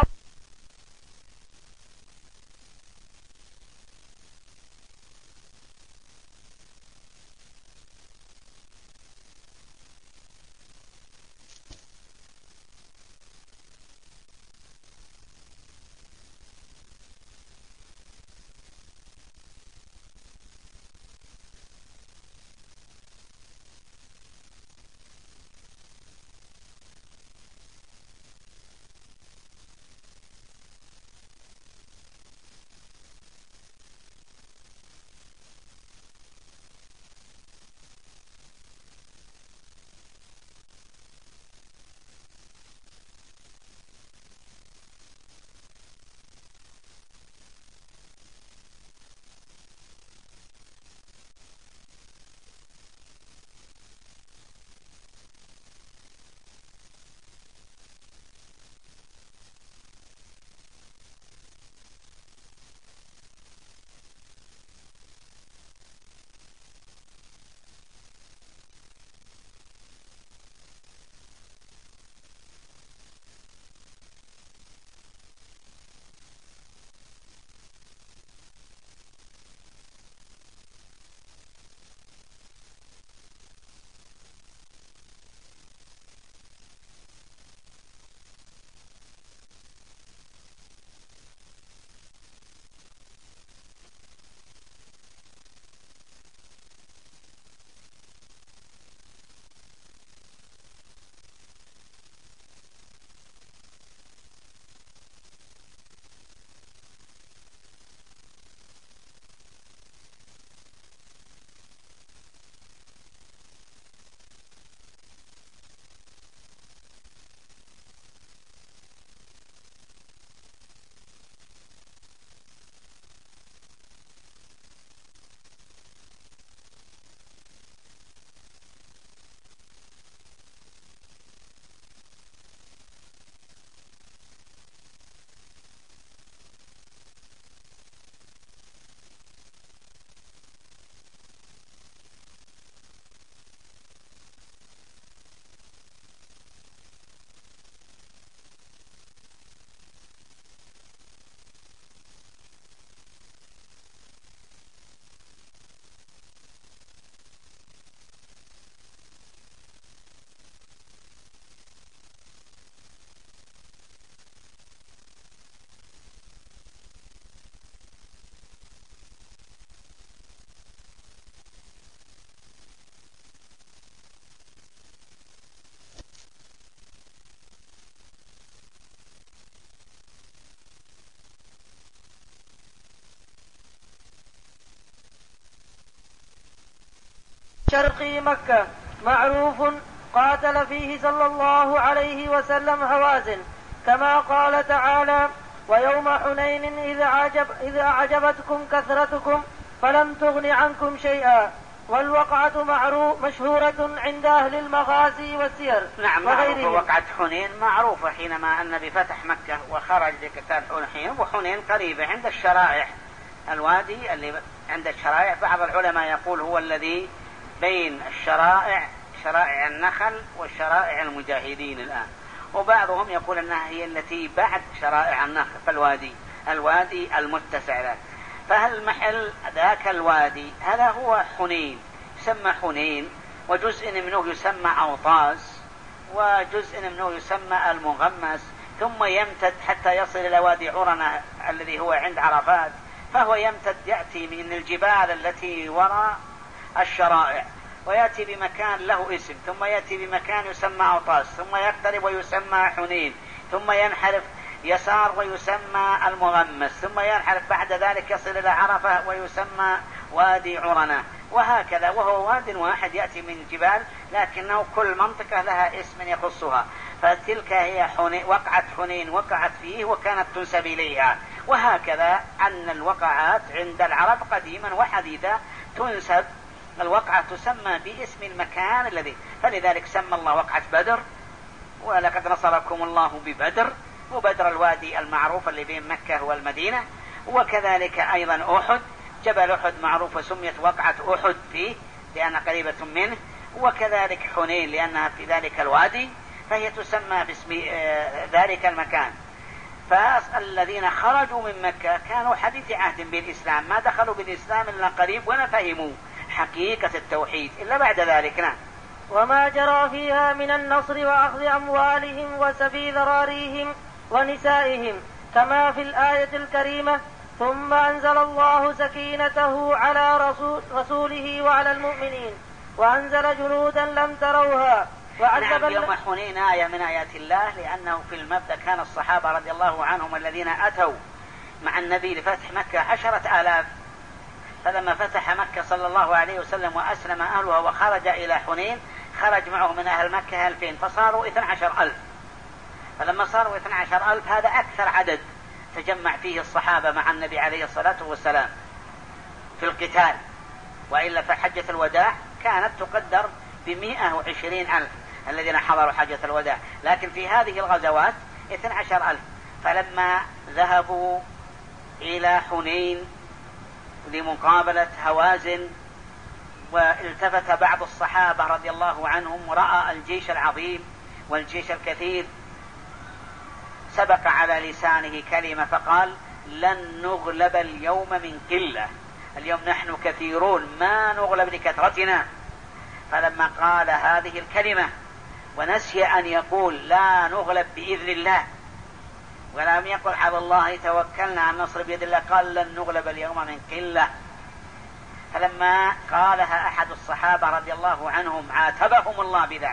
شرقي مكة معروف قاتل فيه صلى الله عليه وسلم هوازن كما قال تعالى: ويوم حنين إذ, أعجب إذ أعجبتكم كثرتكم فلم تغن عنكم شيئا. والوقعة معروف مشهورة عند أهل المغازي والسير. نعم، معروفة وقعة حنين معروفة حينما النبي فتح مكة وخرج لقتال حنين، وحنين قريبة عند الشرائع، الوادي اللي عند الشرائع. بعض العلماء يقول هو الذي بين الشرائع، شرائع النخل والشرائع المجاهدين الآن، وبعضهم يقول أنها هي التي بعد شرائع النخل، فالوادي الوادي المتسع له. فهل محل ذاك الوادي هذا هو حنين، يسمى حنين، وجزء منه يسمى أوطاس، وجزء منه يسمى المغمس، ثم يمتد حتى يصل إلى وادي عرنة الذي هو عند عرفات. فهو يمتد، يأتي من الجبال التي وراء الشرائع، ويأتي بمكان له اسم، ثم يأتي بمكان يسمى أوطاس، ثم يقترب ويسمى حنين، ثم ينحرف يسار ويسمى المغمس، ثم ينحرف بعد ذلك يصل إلى عرفة ويسمى وادي عرنة، وهكذا. وهو واد واحد يأتي من جبال، لكنه كل منطقة لها اسم يخصها. فتلك هي حنين، وقعت حنين وقعت فيه وكانت تنسب إليها. وهكذا أن الوقعات عند العرب قديما وحديثا تنسب، الوقعة تسمى باسم المكان الذي، فلذلك سمى الله وقعة بدر، ولقد نصركم الله ببدر، وبدر الوادي المعروف اللي بين مكة والمدينة. وكذلك أيضا أحد، جبل أحد معروف وسميت وقعة أحد فيه لأنها قريبة منه. وكذلك حنين لأنها في ذلك الوادي، فهي تسمى باسم ذلك المكان. فالذين خرجوا من مكة كانوا حديث عهد بالإسلام، ما دخلوا بالإسلام إلا قريب ولا فهموا حقيقة التوحيد إلا بعد ذلك. نعم. وما جرى فيها من النصر وأخذ أموالهم وسبي ذراريهم ونسائهم كما في الآية الكريمة: ثم أنزل الله سكينته على رسول رسوله وعلى المؤمنين وأنزل جنودا لم تروها وعذب. نعم، يوم حنين آية من آيات الله، لأنه في المبدأ كان الصحابة رضي الله عنهم الذين أتوا مع النبي لفتح مكة عشرة آلاف، فلما فتح مكة صلى الله عليه وسلم وأسلم أهلها وخرج إلى حنين خرج معه من أهل مكة ألفين، فصاروا اثنى عشر ألف. فلما صاروا اثنى عشر ألف هذا أكثر عدد تجمع فيه الصحابة مع النبي عليه الصلاة والسلام في القتال، وإلا فحجة الوداع كانت تقدر بمئة وعشرين ألف الذين حضروا حجة الوداع، لكن في هذه الغزوات اثنى عشر ألف. فلما ذهبوا إلى حنين لمقابلة هوازن، والتفت بعض الصحابة رضي الله عنهم ورأى الجيش العظيم والجيش الكثير، سبق على لسانه كلمة فقال: لن نغلب اليوم من قلة، اليوم نحن كثيرون ما نغلب لكثرتنا. فلما قال هذه الكلمة ونسي أن يقول لا نغلب بإذن الله، ولم يقل على الله توكلنا، النصر بيد الله، قال لن نغلب اليوم من قلة. فلما قالها أحد الصحابة رضي الله عنهم عاتبهم الله بذلك،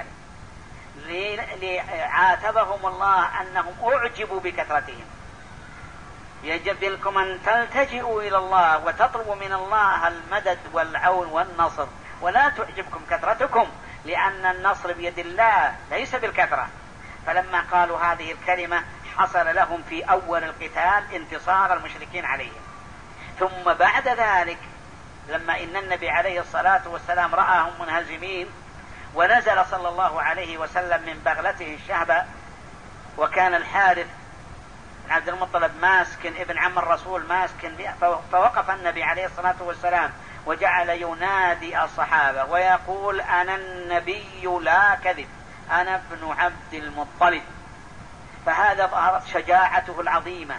عاتبهم الله أنهم أعجبوا بكثرتهم. يجب لكم أن تلتجئوا إلى الله وتطلبوا من الله المدد والعون والنصر، ولا تعجبكم كثرتكم، لأن النصر بيد الله ليس بالكثرة. فلما قالوا هذه الكلمة حصل لهم في أول القتال انتصار المشركين عليهم. ثم بعد ذلك لما إن النبي عليه الصلاة والسلام رآهم منهزمين، ونزل صلى الله عليه وسلم من بغلته الشهبة، وكان الحارث بن عبد المطلب ماسكن ابن عم الرسول ماسكن، فوقف النبي عليه الصلاة والسلام وجعل ينادي الصحابة ويقول: أنا النبي لا كذب، أنا ابن عبد المطلب. فهذا ظهرت شجاعته العظيمة.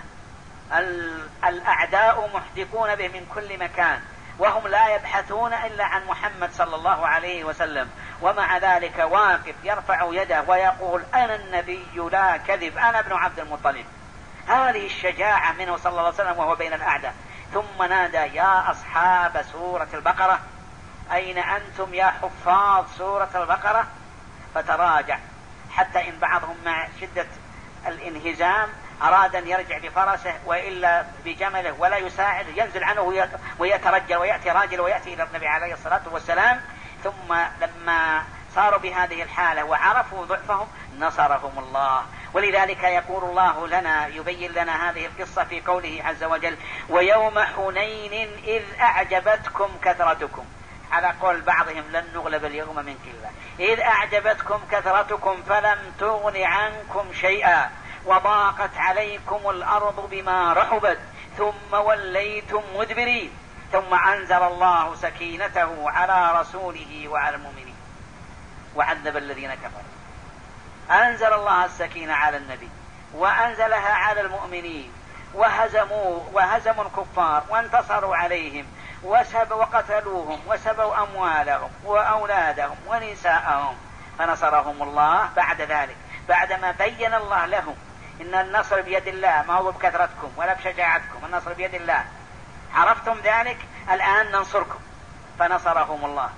الأعداء محدقون به من كل مكان، وهم لا يبحثون إلا عن محمد صلى الله عليه وسلم، ومع ذلك واقف يرفع يده ويقول: أنا النبي لا كذب، أنا ابن عبد المطلب. هذه الشجاعة منه صلى الله عليه وسلم وهو بين الأعداء. ثم نادى: يا أصحاب سورة البقرة، أين أنتم يا حفاظ سورة البقرة؟ فتراجع، حتى إن بعضهم مع شدة الانهزام أراد أن يرجع بفرسه وإلا بجمله ولا يساعد، ينزل عنه ويترجل ويأتي راجل ويأتي إلى النبي عليه الصلاة والسلام. ثم لما صاروا بهذه الحالة وعرفوا ضعفهم نصرهم الله ولذلك يقول الله لنا يبين لنا هذه القصة في قوله عز وجل: ويوم حنين إذ أعجبتكم كثرتكم، على قول بعضهم لن نغلب اليوم من قلة، إذ أعجبتكم كثرتكم فلم تغن عنكم شيئا وضاقت عليكم الأرض بما رحبت ثم وليتم مدبرين ثم أنزل الله سكينته على رسوله وعلى المؤمنين وعذب الذين كفروا. أنزل الله السكينة على النبي وأنزلها على المؤمنين وهزموا وهزموا الكفار وانتصروا عليهم وسب وقتلوهم وسبوا أموالهم وأولادهم ونساءهم، فنصرهم الله بعد ذلك، بعدما بين الله لهم إن النصر بيد الله ما هو بكثرتكم ولا بشجاعتكم، النصر بيد الله، عرفتم ذلك، الآن ننصركم، فنصرهم الله.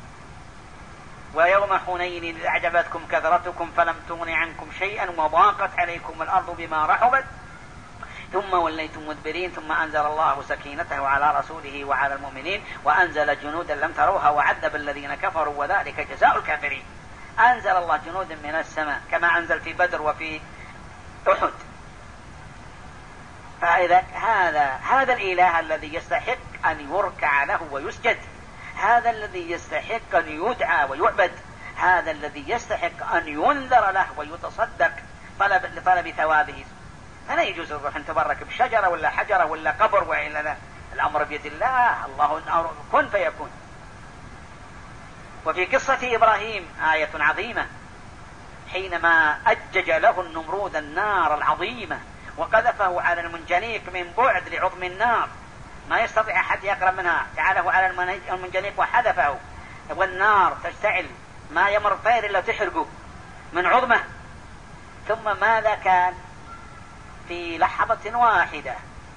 ويوم حنين إذ أعجبتكم كثرتكم فلم تغن عنكم شيئا وضاقت عليكم الأرض بما رحبت ثم وليتم مدبرين ثم أنزل الله سكينته على رسوله وعلى المؤمنين وأنزل جنودا لم تروها وعذب الذين كفروا وذلك جزاء الكافرين. أنزل الله جنودا من السماء كما أنزل في بدر وفي أحد. فإذا هذا هذا الإله الذي يستحق أن يركع له ويسجد، هذا الذي يستحق أن يدعى ويعبد، هذا الذي يستحق أن ينذر له ويتصدق طلب لطلب ثوابه، فلا يجوز نروح نتبرك بشجرة ولا حجرة ولا قبر وإلا لا، الأمر بيد الله، الله كن فيكون. وفي قصة إبراهيم آية عظيمة حينما أجج له النمرود النار العظيمة وقذفه على المنجنيق من بعد لعظم النار ما يستطيع أحد يقرب منها، جعله على المنجنيق وحذفه والنار تشتعل ما يمر طير إلا تحرقه من عظمه. ثم ماذا كان؟ في لحظة واحدة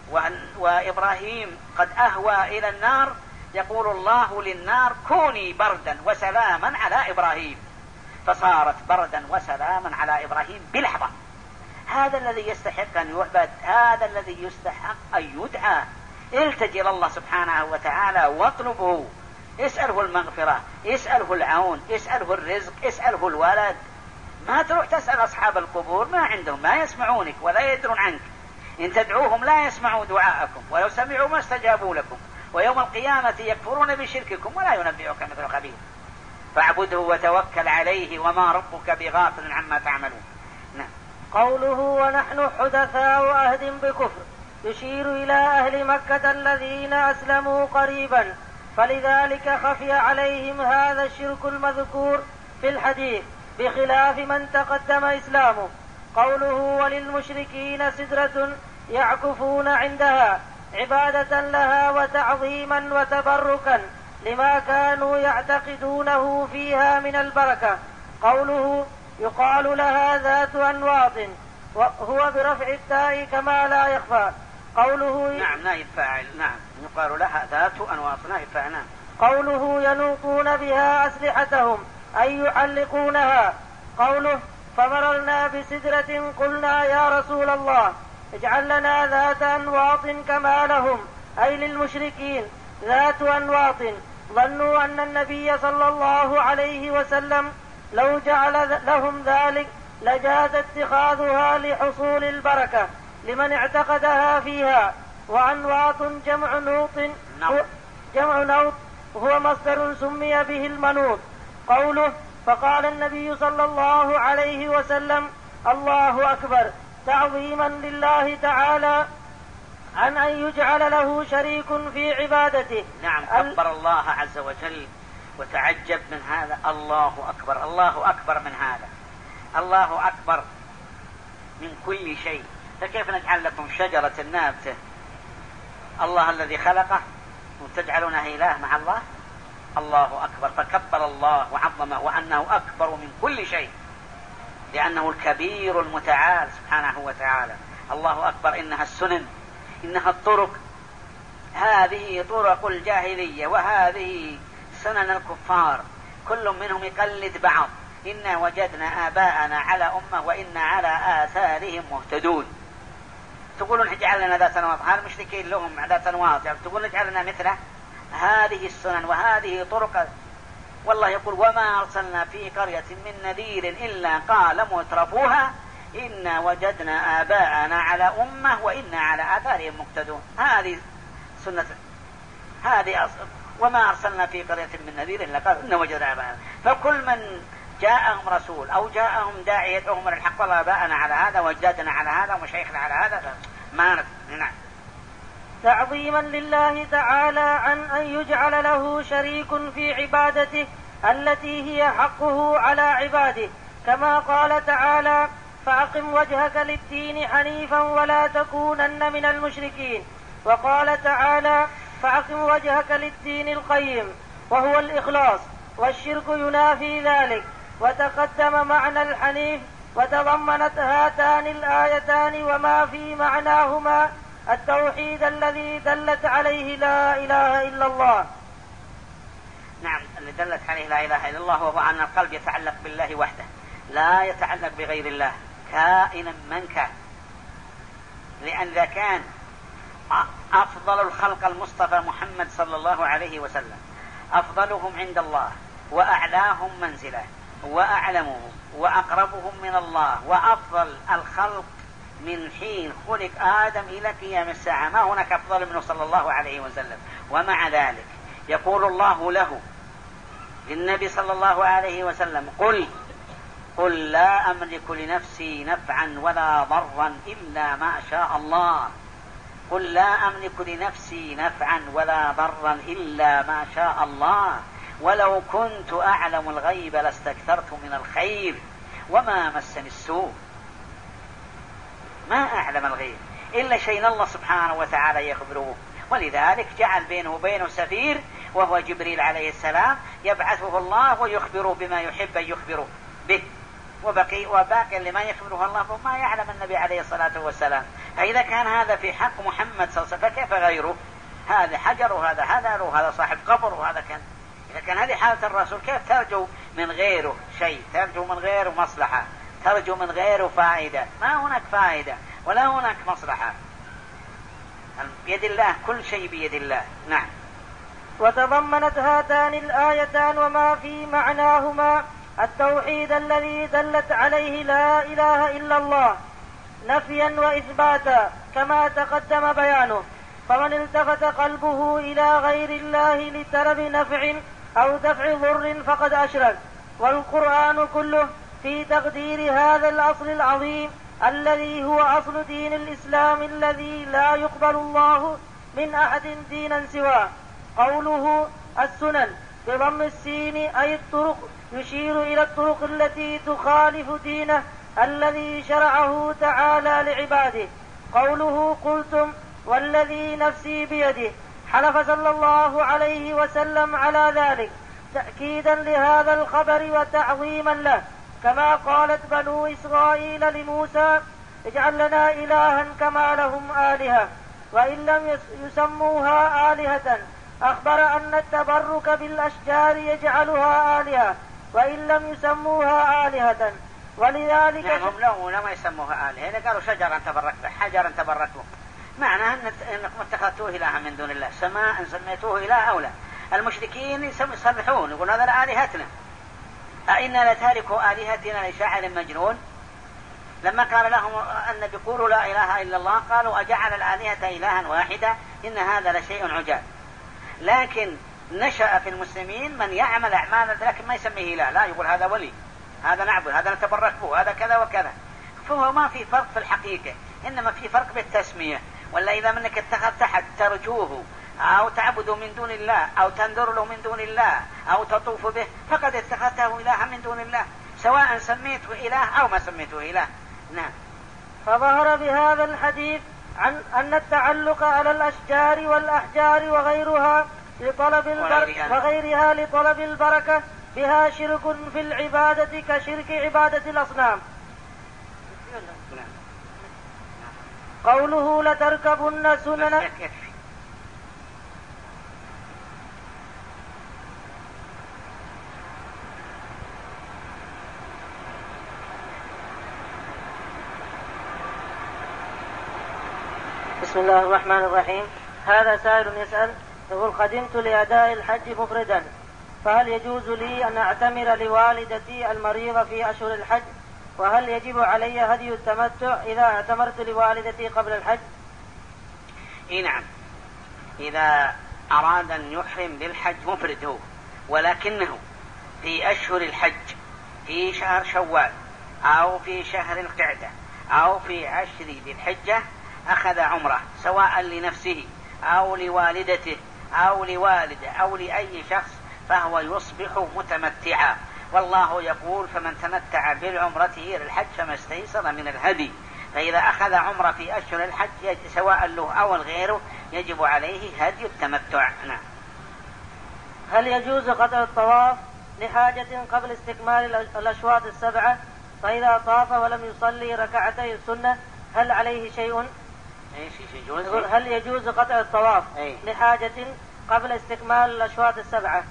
وإبراهيم قد أهوى إلى النار يقول الله للنار كوني بردا وسلاما على إبراهيم، فصارت بردا وسلاما على إبراهيم بلحظة. هذا الذي يستحق أن يعبد، هذا الذي يستحق أن يدعى. التجئ إلى الله سبحانه وتعالى واطلبه، اسأله المغفرة، اسأله العون، اسأله الرزق، اسأله الولد. ما تروح تسأل أصحاب القبور، ما عندهم، ما يسمعونك ولا يدرون عنك، إن تدعوهم لا يسمعوا دعاءكم ولو سمعوا ما استجابوا لكم، ويوم القيامة يكفرون بشرككم ولا ينبئك مثل خبير. فاعبده وتوكل عليه وما ربك بغافل عما تعملون. نعم. قوله ونحن حدثاء عهد بكفر يشير إلى أهل مكة الذين أسلموا قريبا، فلذلك خفي عليهم هذا الشرك المذكور في الحديث بخلاف من تقدم إسلامه. قوله وللمشركين سدرة يعكفون عندها عبادة لها وتعظيما وتبركا لما كانوا يعتقدونه فيها من البركة. قوله يقال لها ذات أنواط وهو برفع التاء كما لا يخفى. قوله نعم نائب فاعل، نعم يقال لها ذات أنواط نائب فاعل. نعم. قوله ينوطون بها أسلحتهم أي يعلقونها. قوله فمررنا بسدرة قلنا يا رسول الله اجعل لنا ذات أنواط كما لهم أي للمشركين ذات أنواط. ظنوا أن النبي صلى الله عليه وسلم لو جعل لهم ذلك لجاز اتخاذها لحصول البركة لمن اعتقدها فيها. وأنواط جمع نوط جمع نوط هو مصدر سمي به المنوط. قوله فقال النبي صلى الله عليه وسلم الله أكبر تعظيما لله تعالى عن أن يجعل له شريك في عبادته. نعم كبر الله عز وجل وتعجب من هذا، الله أكبر، الله أكبر من هذا، الله أكبر من كل شيء. فكيف نجعل لكم شجرة نابتة الله الذي خلقه وتجعلونها إله مع الله؟ الله أكبر، فكبر الله وعظمه وأنه أكبر من كل شيء لأنه الكبير المتعال سبحانه وتعالى. الله أكبر إنها السنن، إنها الطرق، هذه طرق الجاهلية وهذه سنن الكفار، كل منهم يقلد بعض. إنا وجدنا آباءنا على أمة وإنا على آثارهم مهتدون. تقولون اجعل لنا ذات أنواط، هل المشركين لهم ذات أنواط يعني تقولون اجعل لنا مثله؟ هذه السنن وهذه طرق. والله يقول وما أرسلنا في قرية من نذير إلا قال مترفوها إنا وجدنا آباءنا على أمة وإنا على آثارهم مقتدون. هذه سنة، هذه أصل. وما أرسلنا في قرية من نذير إلا قالوا إنا وجدنا آباءنا. فكل من جاءهم رسول أو جاءهم داعي يدعوهم إلى الحق والله آباءنا على هذا وأجدادنا على هذا ومشايخنا على هذا ما نعم. تعظيما لله تعالى عن أن يجعل له شريك في عبادته التي هي حقه على عباده، كما قال تعالى: فأقم وجهك للدين حنيفا ولا تكونن من المشركين. وقال تعالى: فأقم وجهك للدين القيم، وهو الإخلاص، والشرك ينافي ذلك. وتقدم معنى الحنيف، وتضمنت هاتان الآيتان وما في معناهما التوحيد الذي دلت عليه لا إله إلا الله. نعم، اللي دلت عليه لا إله إلا الله وهو أن القلب يتعلق بالله وحده لا يتعلق بغير الله كائنا من كان. لأن إذا كان أفضل الخلق المصطفى محمد صلى الله عليه وسلم أفضلهم عند الله وأعلاهم منزلة وأعلمهم وأقربهم من الله وأفضل الخلق من حين خلق آدم إلى قيام الساعة، ما هناك أفضل منه صلى الله عليه وسلم. ومع ذلك يقول الله له للنبي صلى الله عليه وسلم: قل قل لا أملك لنفسي نفعا ولا ضرا إلا ما شاء الله. قل لا أملك لنفسي نفعا ولا ضرا إلا ما شاء الله، ولو كنت أعلم الغيب لاستكثرت من الخير وما مسني السوء. ما أعلم الغيب إلا شيء الله سبحانه وتعالى يخبره، ولذلك جعل بينه وبينه سفير وهو جبريل عليه السلام يبعثه الله ويخبره بما يحب أن يخبره به، وبقي وباقي لما يخبره الله فما يعلم النبي عليه الصلاة والسلام. فإذا كان هذا في حق محمد صلى الله عليه وسلم فكيف غيره؟ هذا حجر وهذا حذر وهذا صاحب قبر وهذا كان. إذا كان هذه حالة الرسول كيف ترجو من غيره شيء؟ ترجو من غيره مصلحة، ترجو من غيره فائدة. ما هناك فائدة ولا هناك مصلحة. بيد الله، كل شيء بيد الله. نعم. وتضمنت هاتان الآيتان وما في معناهما التوحيد الذي دلت عليه لا إله إلا الله نفيا وإثباتا كما تقدم بيانه. فمن التفت قلبه إلى غير الله لطلب نفع أو دفع ضر فقد أشرك. والقرآن كله في تقدير هذا الأصل العظيم الذي هو أصل دين الإسلام الذي لا يقبل الله من أحد دينا سواه. قوله السنن بضم السين أي الطرق يشير إلى الطرق التي تخالف دينه الذي شرعه تعالى لعباده. قوله قلتم والذي نفسي بيده حلف صلى الله عليه وسلم على ذلك تأكيدا لهذا الخبر وتعظيما له، كما قالت بنو إسرائيل لموسى: اجعل لنا إلها كما لهم آلهة، وإن لم يسموها آلهة أخبر أن التبرك بالأشجار يجعلها آلهة وإن لم يسموها آلهة. ولذلك نعم، هم لو لما يسموها آلهة إذا قالوا شجرا تبرك به، حجرا تبرك به، معناه أنكم اتخذتوه إلها من دون الله، سماء سميتوه إله أو لا. المشركين يصرحون يقول هذا آلهتنا، أئنا لتاركوا آلهتنا لشاعر مجنون. لما قال لهم النبي قولوا لا إله إلا الله قالوا أجعل الآلهة إلها واحدة إن هذا لشيء عجاب. لكن نشأ في المسلمين من يعمل أعمالا لكن ما يسميه إله، لا يقول هذا ولي، هذا نعبد، هذا نتبرك به، هذا كذا وكذا. فهو ما في فرق في الحقيقة، إنما في فرق بالتسمية. ولا إذا منك اتخذت أحد ترجوه أو تعبد من دون الله أو تنذر له من دون الله أو تطوف به فقد اتخذته إلها من دون الله، سواء سميته إله أو ما سميته إله. نعم. فظهر بهذا الحديث عن أن التعلق على الأشجار والأحجار وغيرها لطلب البركة وغيرها لطلب البركة بها شرك في العبادة كشرك عبادة الأصنام. قوله لتركبن سنن بسم الله الرحمن الرحيم. هذا سائل يسأل يقول: قدمت لأداء الحج مفردا، فهل يجوز لي أن أعتمر لوالدتي المريضة في أشهر الحج وهل يجب علي هدي التمتع إذا اعتمرت لوالدتي قبل الحج؟ إيه نعم، إذا أراد أن يحرم بالحج مفرده ولكنه في أشهر الحج في شهر شوال أو في شهر القعدة أو في عشر ذي الحجة أخذ عمره سواء لنفسه أو لوالدته أو لوالده أو لأي شخص فهو يصبح متمتعا، والله يقول فمن تمتع بالعمرة إلى الحج فما استيسر من الهدي. فإذا أخذ عمره في أشهر الحج سواء له أو غيره يجب عليه هدي التمتع. نعم. هل يجوز قطع الطواف لحاجة قبل استكمال الأشواط السبعة، فإذا طاف ولم يصلي ركعتي السنة هل عليه شيء؟ ايش يجوز؟ هل يجوز قطع الطواف أي. لحاجة قبل استكمال الأشواط السبعة؟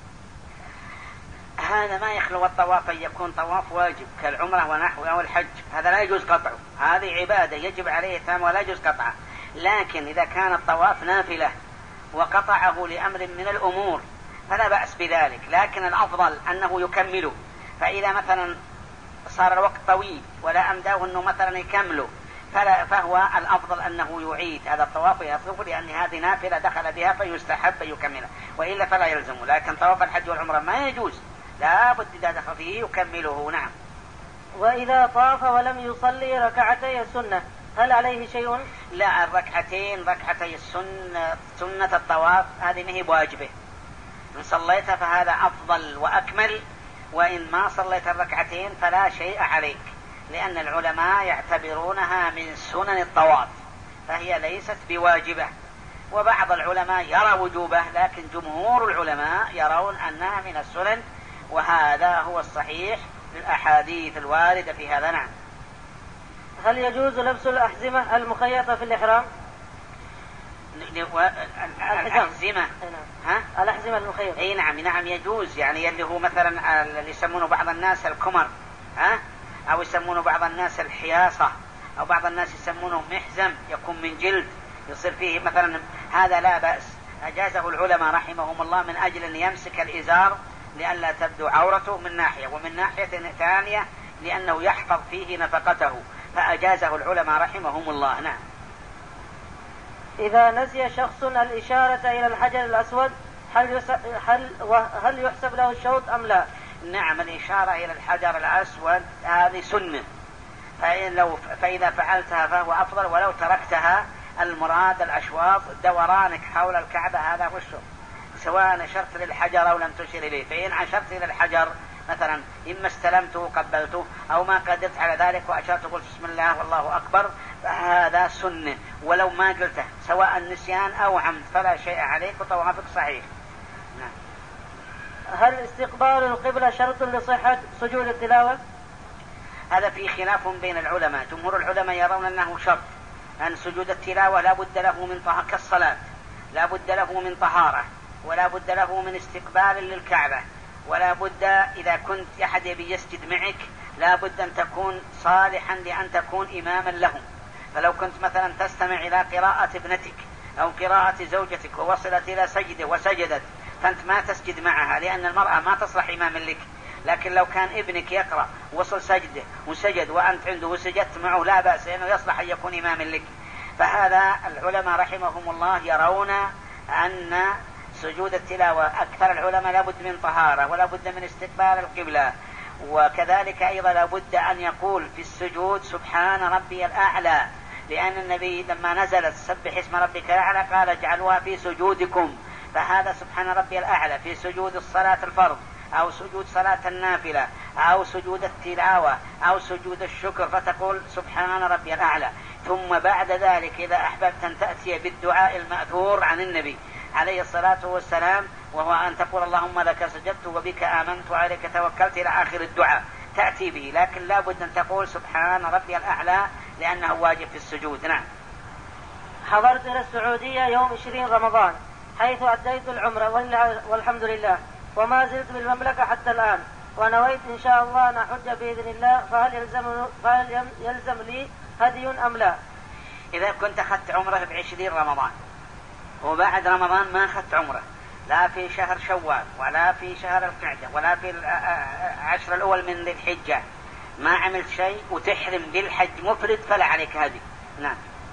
هذا ما يخلو الطواف أن يكون طواف واجب كالعمرة ونحو أو الحج، هذا لا يجوز قطعه، هذه عبادة يجب عليه تام ولا يجوز قطعه. لكن إذا كان الطواف نافلة وقطعه لأمر من الأمور فلا بأس بذلك، لكن الأفضل أنه يكمله. فإذا مثلا صار الوقت طويل ولا أمداه أنه مثلا يكمله فلا فهو الأفضل أنه يعيد هذا الطواف ويطوف، لأن هذه نافلة دخل بها فيستحب يكملها، وإلا فلا يلزمه. لكن طواف الحج والعمرة ما يجوز، لا بد إذا دخل فيه يكمله. نعم. وإذا طاف ولم يصلي ركعتي السنة هل عليه شيء؟ لا، الركعتين ركعتي السنة سنة الطواف هذه ما هي بواجبه، إن صليتها فهذا أفضل وأكمل، وإن ما صليت الركعتين فلا شيء عليك، لأن العلماء يعتبرونها من سنن الطواف فهي ليست بواجبة، وبعض العلماء يرى وجوبه لكن جمهور العلماء يرون أنها من السنن، وهذا هو الصحيح للأحاديث الواردة في هذا. نعم. هل يجوز لبس الأحزمة المخيطة في الإحرام؟ الأحزمة ها؟ الأحزمة المخيطة. أي نعم نعم يجوز، يعني اللي هو مثلا اللي يسمونه بعض الناس الكمر، ها؟ أو يسمونه بعض الناس الحياصة، أو بعض الناس يسمونه محزم يكون من جلد يصير فيه مثلا، هذا لا بأس، أجازه العلماء رحمهم الله من أجل أن يمسك الإزار لئلا تبدو عورته من ناحية، ومن ناحية ثانية لأنه يحفظ فيه نفقته، فأجازه العلماء رحمهم الله. نعم. إذا نسي شخص الإشارة إلى الحجر الأسود هل هل هل يحسب له الشوط أم لا؟ نعم، الإشارة إلى الحجر الأسود هذه سنة، فإن لو فإذا فعلتها فهو أفضل، ولو تركتها المراد الأشواط دورانك حول الكعبة هذا هو الشوط، سواء أشرت للحجر أو لم تشر إليه. فإن أشرت إلى الحجر مثلا إما استلمته وقبلته أو ما قدرت على ذلك وأشرت قلت بسم الله والله أكبر فهذا سنة، ولو ما قلته سواء نسيان أو عمد فلا شيء عليك وطوافك صحيح. نعم. هل استقبال القبلة شرط لصحة سجود التلاوة؟ هذا في خلاف بين العلماء، جمهور العلماء يرون أنه شرط، أن سجود التلاوة لا بد له من طهارة كالصلاة، لا بد له من طهارة، ولا بد له من استقبال للكعبة، ولا بد إذا كنت أحد يبي يسجد معك لا بد أن تكون صالحا لأن تكون إماما لهم. فلو كنت مثلا تستمع إلى قراءة ابنتك أو قراءة زوجتك ووصلت إلى سجده وسجدت فأنت ما تسجد معها، لأن المرأة ما تصلح إماما لك. لكن لو كان ابنك يقرأ وصل سجده وسجد وأنت عنده وسجدت معه لا بأس، لأنه يصلح أن يكون إماما لك. فهذا العلماء رحمهم الله يرون أن سجود التلاوة أكثر العلماء لا بد من طهارة ولا بد من استقبال القبلة، وكذلك أيضا لا بد أن يقول في السجود سبحان ربي الأعلى، لأن النبي لما نزلت سبح اسم ربك الأعلى قال اجعلوها في سجودكم، فهذا سبحان ربي الأعلى في سجود الصلاة الفرض أو سجود صلاة النافلة أو سجود التلاوة أو سجود الشكر، فتقول سبحان ربي الأعلى. ثم بعد ذلك إذا أحببت أن تأتي بالدعاء المأثور عن النبي عليه الصلاة والسلام، وهو أن تقول اللهم لك سجدت وبك آمنت وعليك توكلت إلى آخر الدعاء تأتي به، لكن لا بد أن تقول سبحان ربي الأعلى لأنه واجب في السجود. نعم. حضرت إلى السعودية يوم عشرين رمضان حيث أديت العمرة والحمد لله، وما زلت بالمملكة حتى الآن، ونويت إن شاء الله أن أحج بإذن الله، فهل يلزم, فهل يلزم لي هدي أم لا؟ إذا كنت أخذت عمرة بعشرين رمضان وبعد رمضان ما أخذت عمرة لا في شهر شوال ولا في شهر القعدة ولا في العشر الأول من ذي الحجة، ما عملت شيء وتحرم بالحج مفرد فلا عليك هذه. نعم.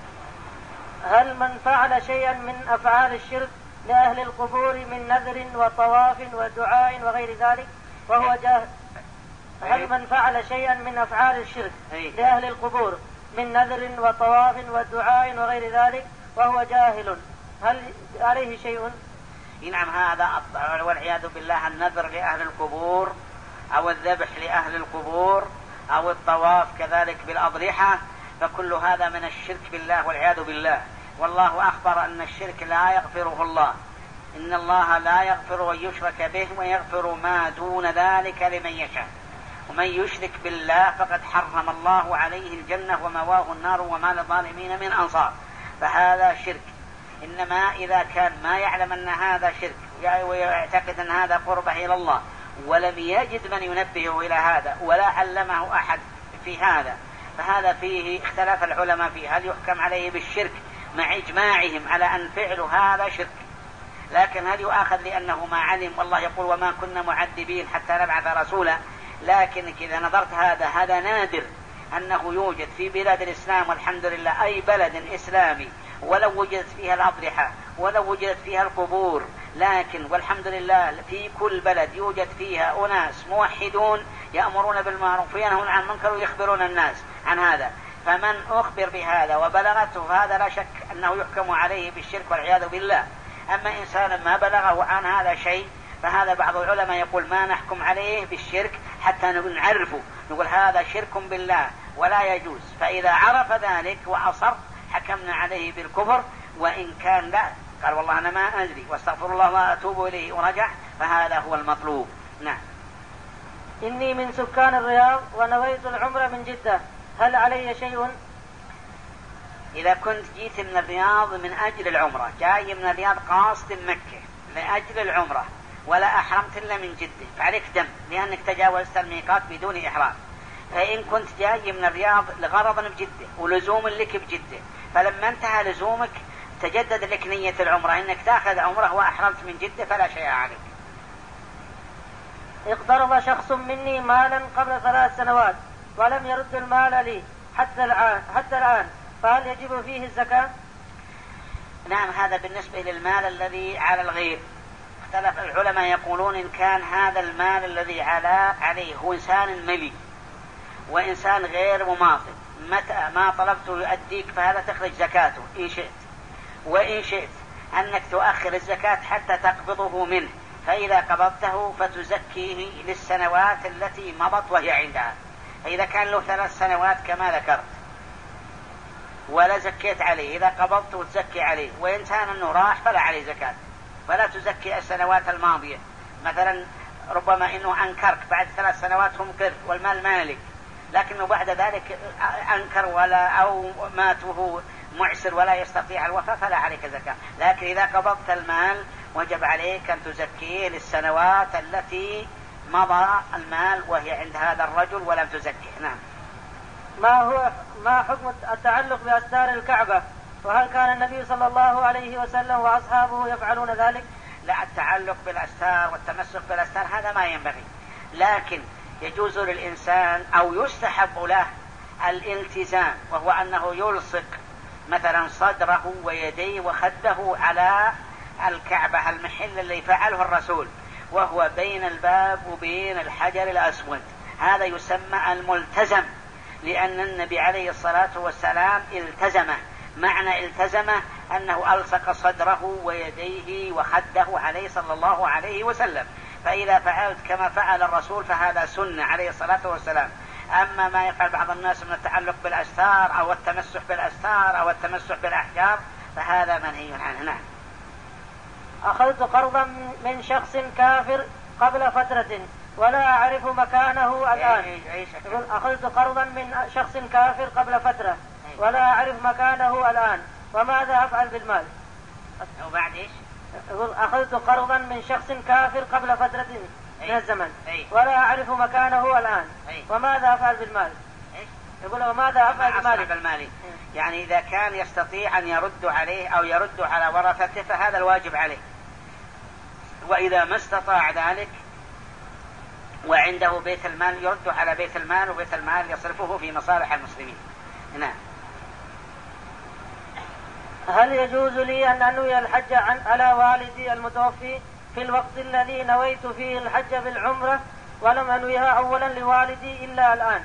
هل من فعل شيئا من أفعال الشرك لأهل القبور من نذر وطواف ودعاء وغير ذلك وهو جاهل هل من فعل شيئا من أفعال الشرك لأهل القبور من نذر وطواف ودعاء وغير ذلك وهو جاهل هل عليه شيء؟ نعم، هذا والعياذ بالله النذر لأهل القبور أو الذبح لأهل القبور أو الطواف كذلك بالأضرحة، فكل هذا من الشرك بالله والعياذ بالله. والله أخبر أن الشرك لا يغفره الله، إن الله لا يغفر أن يشرك به ويغفر ما دون ذلك لمن يشاء، ومن يشرك بالله فقد حرم الله عليه الجنة ومواه النار وما للظالمين من أنصار. فهذا شرك. إنما إذا كان ما يعلم أن هذا شرك ويعتقد أن هذا قربة إلى الله ولم يجد من ينبهه إلى هذا ولا علمه أحد في هذا، فهذا فيه اختلاف العلماء فيه هل يحكم عليه بالشرك مع إجماعهم على أن فعل هذا شرك، لكن هل يؤاخذ لأنه ما علم؟ والله يقول وما كنا معذبين حتى نبعث رسولا. لكن إذا نظرت هذا هذا نادر أنه يوجد في بلاد الإسلام والحمد لله، أي بلد إسلامي ولو وجدت فيها الأضرحة ولو وجدت فيها القبور، لكن والحمد لله في كل بلد يوجد فيها أناس موحدون يأمرون بالمعروف وينهون عن المنكر ويخبرون الناس عن هذا. فمن أخبر بهذا وبلغته هذا لا شك أنه يحكم عليه بالشرك والعياذ بالله. أما إنسان ما بلغه عن هذا شيء فهذا بعض العلماء يقول ما نحكم عليه بالشرك حتى نعرفه، نقول هذا شرك بالله ولا يجوز، فإذا عرف ذلك وأصر حكمنا عليه بالكفر، وإن كان لا قال والله أنا ما أدري واستغفر الله وأتوب إليه ورجع، فهذا هو المطلوب. نعم. إني من سكان الرياض ونويت العمرة من جدة، هل علي شيء؟ إذا كنت جيت من الرياض من أجل العمرة، جاي من الرياض قاصد مكة لأجل العمرة ولا أحرمت إلا من جدة، فعليك دم لأنك تجاوزت الميقات بدون إحرام. فإن كنت جاي من الرياض لغرض بجدة ولزوم لك بجدة، فلما انتهى لزومك تجدد لك نية العمرة إنك تأخذ عمره وأحرمت من جدة فلا شيء عليك. اقترض شخص مني مالا قبل ثلاث سنوات ولم يرد المال لي حتى الآن حتى الآن فهل يجب فيه الزكاة؟ نعم، هذا بالنسبة للمال الذي على الغير. اختلف العلماء يقولون إن كان هذا المال الذي على عليه هو إنسان ملي وإنسان غير مماطل، متى ما طلبته يؤديك فهذا تخرج زكاته إن شئت، وإن شئت أنك تؤخر الزكاة حتى تقبضه منه، فإذا قبضته فتزكيه للسنوات التي مضت وهي عندها. فإذا كان له ثلاث سنوات كما ذكرت ولا زكيت عليه، إذا قبضته تزكي عليه، وإن كان أنه راح فلا عليه زكاة، فلا تزكي السنوات الماضية. مثلا ربما إنه أنكرك بعد ثلاث سنوات هم قرض والمال مالك، لكنه بعد ذلك أنكر ولا أو مات وهو معسر ولا يستطيع الوفاء فلا عليك زكاة. لكن إذا قبضت المال وجب عليك أن تزكيه للسنوات التي مضى المال وهي عند هذا الرجل ولم تزكيه. نعم. ما هو ما حكم التعلق بأستار الكعبة، وهل كان النبي صلى الله عليه وسلم وأصحابه يفعلون ذلك؟ لا، التعلق بالأستار والتمسك بالأستار هذا ما ينبغي، لكن يجوز للإنسان أو يستحب له الالتزام، وهو أنه يلصق مثلا صدره ويديه وخده على الكعبة المحل الذي فعله الرسول، وهو بين الباب وبين الحجر الأسود، هذا يسمى الملتزم، لأن النبي عليه الصلاة والسلام التزمه. معنى التزمه أنه ألصق صدره ويديه وخده عليه صلى الله عليه وسلم. فإذا فعلت كما فعل الرسول فهذا سنة عليه الصلاة والسلام. أما ما يفعل بعض الناس من التعلق بالأستار أو التمسح بالأستار أو التمسح بالأحجار فهذا منهي عنه. نعم. أخذت قرضا من شخص كافر قبل فترة ولا أعرف مكانه الآن. أخذت قرضا من شخص كافر قبل فترة ولا أعرف مكانه الآن، وماذا أفعل بالمال؟ وبعد إيش؟ أخذت قرضا من شخص كافر قبل فترة من الزمن ولا أعرف مكانه الآن، وماذا أفعل بالمال؟ يقول وماذا أفعل بالمال؟ يعني إذا كان يستطيع أن يرد عليه أو يرد على ورثته فهذا الواجب عليه، وإذا ما استطاع ذلك وعنده بيت المال يرد على بيت المال، وبيت المال يصرفه في مصالح المسلمين. نعم. هل يجوز لي أن أنوي الحج عن على والدي المتوفي في الوقت الذي نويت فيه الحج بالعمرة ولم أنويها أولا لوالدي إلا الآن؟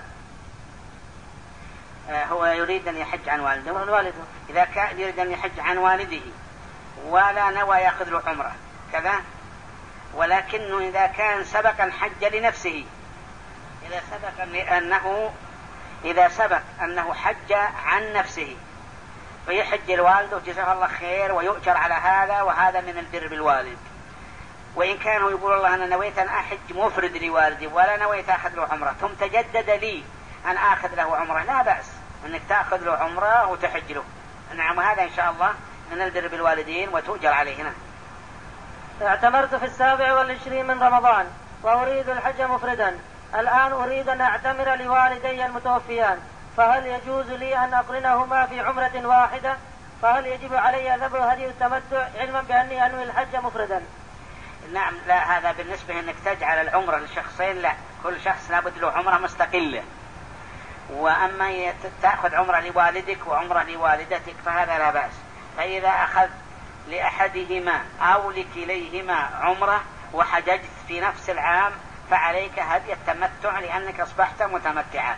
آه هو يريد أن يحج عن والده. عن والده. إذا كان يريد أن يحج عن والده ولا نوى يأخذ له عمرة كذا، ولكنه إذا كان سبق الحج لنفسه، إذا سبق أنه إذا سبق أنه حج عن نفسه فيحج الوالد وجزاه الله خير ويؤجر على هذا، وهذا من البر بالوالد. وإن كانوا يقول الله أنا نويت أن أحج مفرد لوالدي ولا نويت أخذ له عمرة ثم تجدد لي أن أخذ له عمرة، لا بأس أنك تأخذ له عمرة وتحج له. نعم، هذا إن شاء الله من البر بالوالدين وتؤجر عليه. هنا اعتمرت في السابع والعشرين من رمضان وأريد الحج مفردا، الآن أريد أن أعتمر لوالدي المتوفيان، فهل يجوز لي أن أقرنهما في عمرة واحدة؟ فهل يجب علي ذبح هدي التمتع علما بأني أنوي الحج مفردا؟ نعم، لا، هذا بالنسبة أنك تجعل العمرة لشخصين، لا، كل شخص لابد له عمرة مستقلة. وأما تأخذ عمرة لوالدك وعمرة لوالدتك فهذا لا بأس. فإذا أخذ لأحدهما أو لكليهما عمرة وحججت في نفس العام فعليك هدي التمتع لأنك أصبحت متمتعا.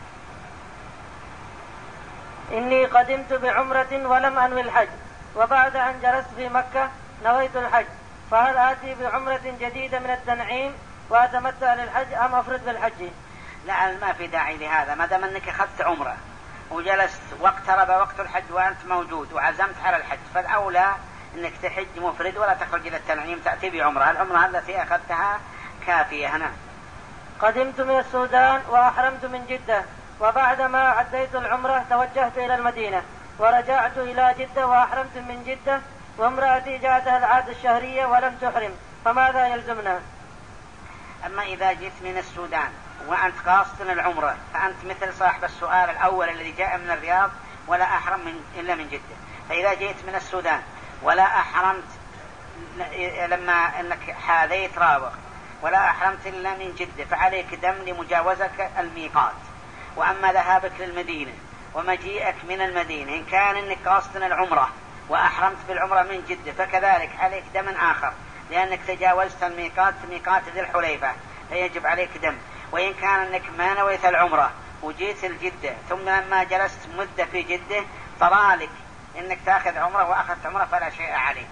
إني قدمت بعمرة ولم أنوي الحج، وبعد أن جلست في مكة نويت الحج، فهل آتي بعمرة جديدة من التنعيم وأتمتع للحج أم أفرد بالحج؟ لا، ما في داعي لهذا، ما دام أنك أخذت عمرة وجلست واقترب وقت الحج وأنت موجود وعزمت على الحج، فالأولى أنك تحج مفرد ولا تخرج إلى التنعيم، تأتي بعمرة. العمرة التي أخذتها كافية. هنا قدمت من السودان وأحرمت من جدة، وبعدما عديت العمرة توجهت إلى المدينة ورجعت إلى جدة وأحرمت من جدة، وامرأتي جاءتها العادة الشهرية ولم تحرم، فماذا يلزمنا؟ أما إذا جئت من السودان وأنت قاصد العمرة فأنت مثل صاحب السؤال الأول الذي جاء من الرياض ولا أحرم من إلا من جدة. فإذا جئت من السودان ولا أحرمت لما أنك حاذيت رابغ ولا أحرمت إلا من جدة فعليك دم لمجاوزك الميقات. وأما ذهابك للمدينة ومجيئك من المدينة إن كان أنك قاصد العمرة وأحرمت بالعمرة من جدة فكذلك عليك دم آخر لأنك تجاوزت الميقات ميقات ذي الحليفة فيجب عليك دم. وإن كان أنك ما نويت العمرة وجيت الجدة ثم لما جلست مدة في جدة طرالك إنك تأخذ عمرة وأخذت عمرة فلا شيء عليك.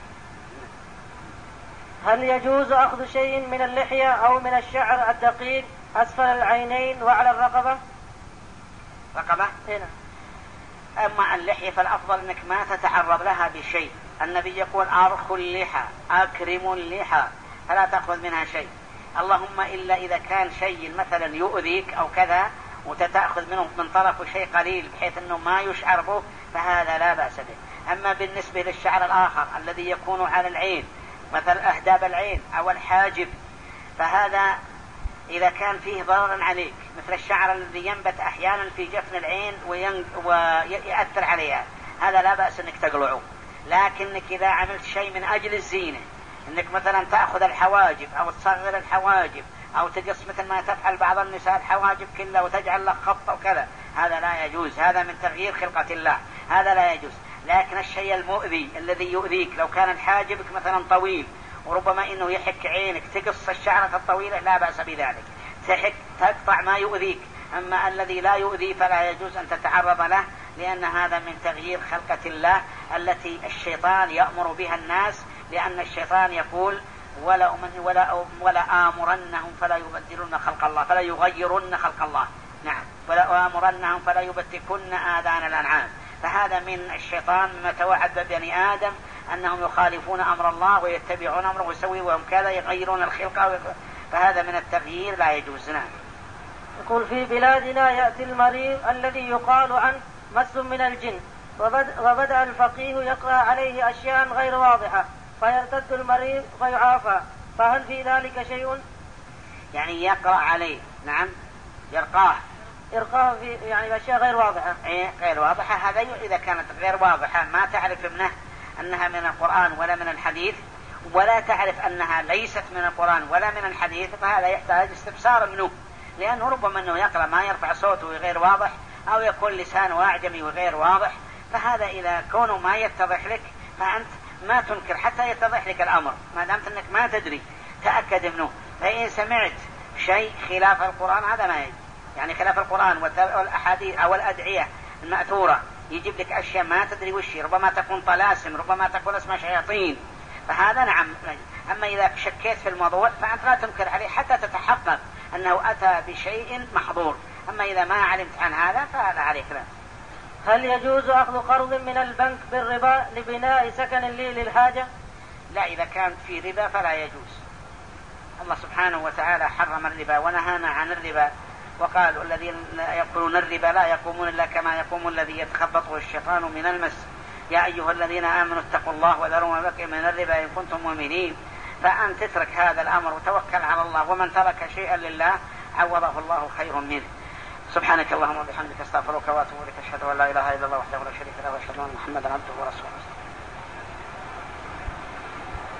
هل يجوز أخذ شيء من اللحية أو من الشعر الدقيق أسفل العينين وعلى الرقبة؟ رقبة؟ هنا. أما اللحية فالأفضل أنك ما تتعرض لها بشيء. النبي يقول أرخوا اللحى أكرموا اللحى فلا تأخذ منها شيء، اللهم إلا إذا كان شيء مثلا يؤذيك أو كذا وتتأخذ منه من طرفه شيء قليل بحيث أنه ما يشعر به فهذا لا بأس به. أما بالنسبة للشعر الآخر الذي يكون على العين مثل أهداب العين أو الحاجب فهذا إذا كان فيه ضرر عليك مثل الشعر الذي ينبت أحيانا في جفن العين ويأثر عليها هذا لا بأس أنك تقلعه. لكنك إذا عملت شيء من أجل الزينة أنك مثلا تأخذ الحواجب أو تصغر الحواجب أو تقص مثل ما تفعل بعض النساء الحواجب كلها وتجعل لك خط أو كذا هذا لا يجوز، هذا من تغيير خلقة الله، هذا لا يجوز. لكن الشيء المؤذي الذي يؤذيك لو كان حاجبك مثلا طويل وربما إنه يحك عينك تقص الشعرة الطويلة لا بأس بذلك، تحك تقطع ما يؤذيك. أما الذي لا يؤذي فلا يجوز أن تتعرض له لأن هذا من تغيير خلقة الله التي الشيطان يأمر بها الناس، لأن الشيطان يقول ولا أمن ولا ولا آمرنهم فلا يبدلن خلق الله فلا يغيرن خلق الله. نعم، ولا آمرنهم فلا يبتكن آذان الأنعام. فهذا من الشيطان مما توعد بني آدم أنهم يخالفون أمر الله ويتبعون أمره ويسوي وهم كذا يغيرون الخلقة، فهذا من التغيير لا يجوز. نعم. يقول في بلادنا يأتي المريض الذي يقال عنه مس من الجن وبدأ الفقيه يقرأ عليه أشياء غير واضحة فيرتد المريض فيعافى، فهل في ذلك شيء؟ يعني يقرأ عليه. نعم، يرقاه إرقاه في يعني أشياء غير واضحة. إيه غير واضحة، هذا إذا كانت غير واضحة ما تعرف منه أنها من القرآن ولا من الحديث ولا تعرف أنها ليست من القرآن ولا من الحديث، فهذا يحتاج استفسار منه، لأنه ربما أنه يقرأ ما يرفع صوته غير واضح، أو يكون لسانه أعجمي وغير واضح. فهذا إذا كونه ما يتضح لك فأنت ما تنكر حتى يتضح لك الأمر، ما دامت أنك ما تدري تأكد منه. فإن سمعت شيء خلاف القرآن هذا ما يجب، يعني خلاف القرآن والأحاديث أو الأدعية المأثورة يجيب لك أشياء ما تدري وش، ربما تكون طلاسم، ربما تكون اسمها شياطين، فهذا نعم. أما إذا شكيت في الموضوع فأنت لا تنكر عليه حتى تتحقق أنه أتى بشيء محظور. أما إذا ما علمت عن هذا فهذا عليك لا. هل يجوز أخذ قرض من البنك بالربا لبناء سكن لي للحاجة؟ لا، إذا كانت في ربا فلا يجوز. الله سبحانه وتعالى حرم الربا ونهانا عن الربا، وقال الذين يأكلون الربا لا يقومون إلا كما يقوم الذي يتخبطه الشيطان من المس، يا أيها الذين آمنوا اتقوا الله وذروا ما بقي من الربا إن كنتم مؤمنين. فأن تترك هذا الأمر وتوكل على الله، ومن ترك شيئا لله عوضه الله خير منه. سبحانك اللهم وبحمدك استغفرك واتوب اليك، اشهد ان لا اله الا الله وحده لا شريك له واشهد ان محمدا عبده ورسوله.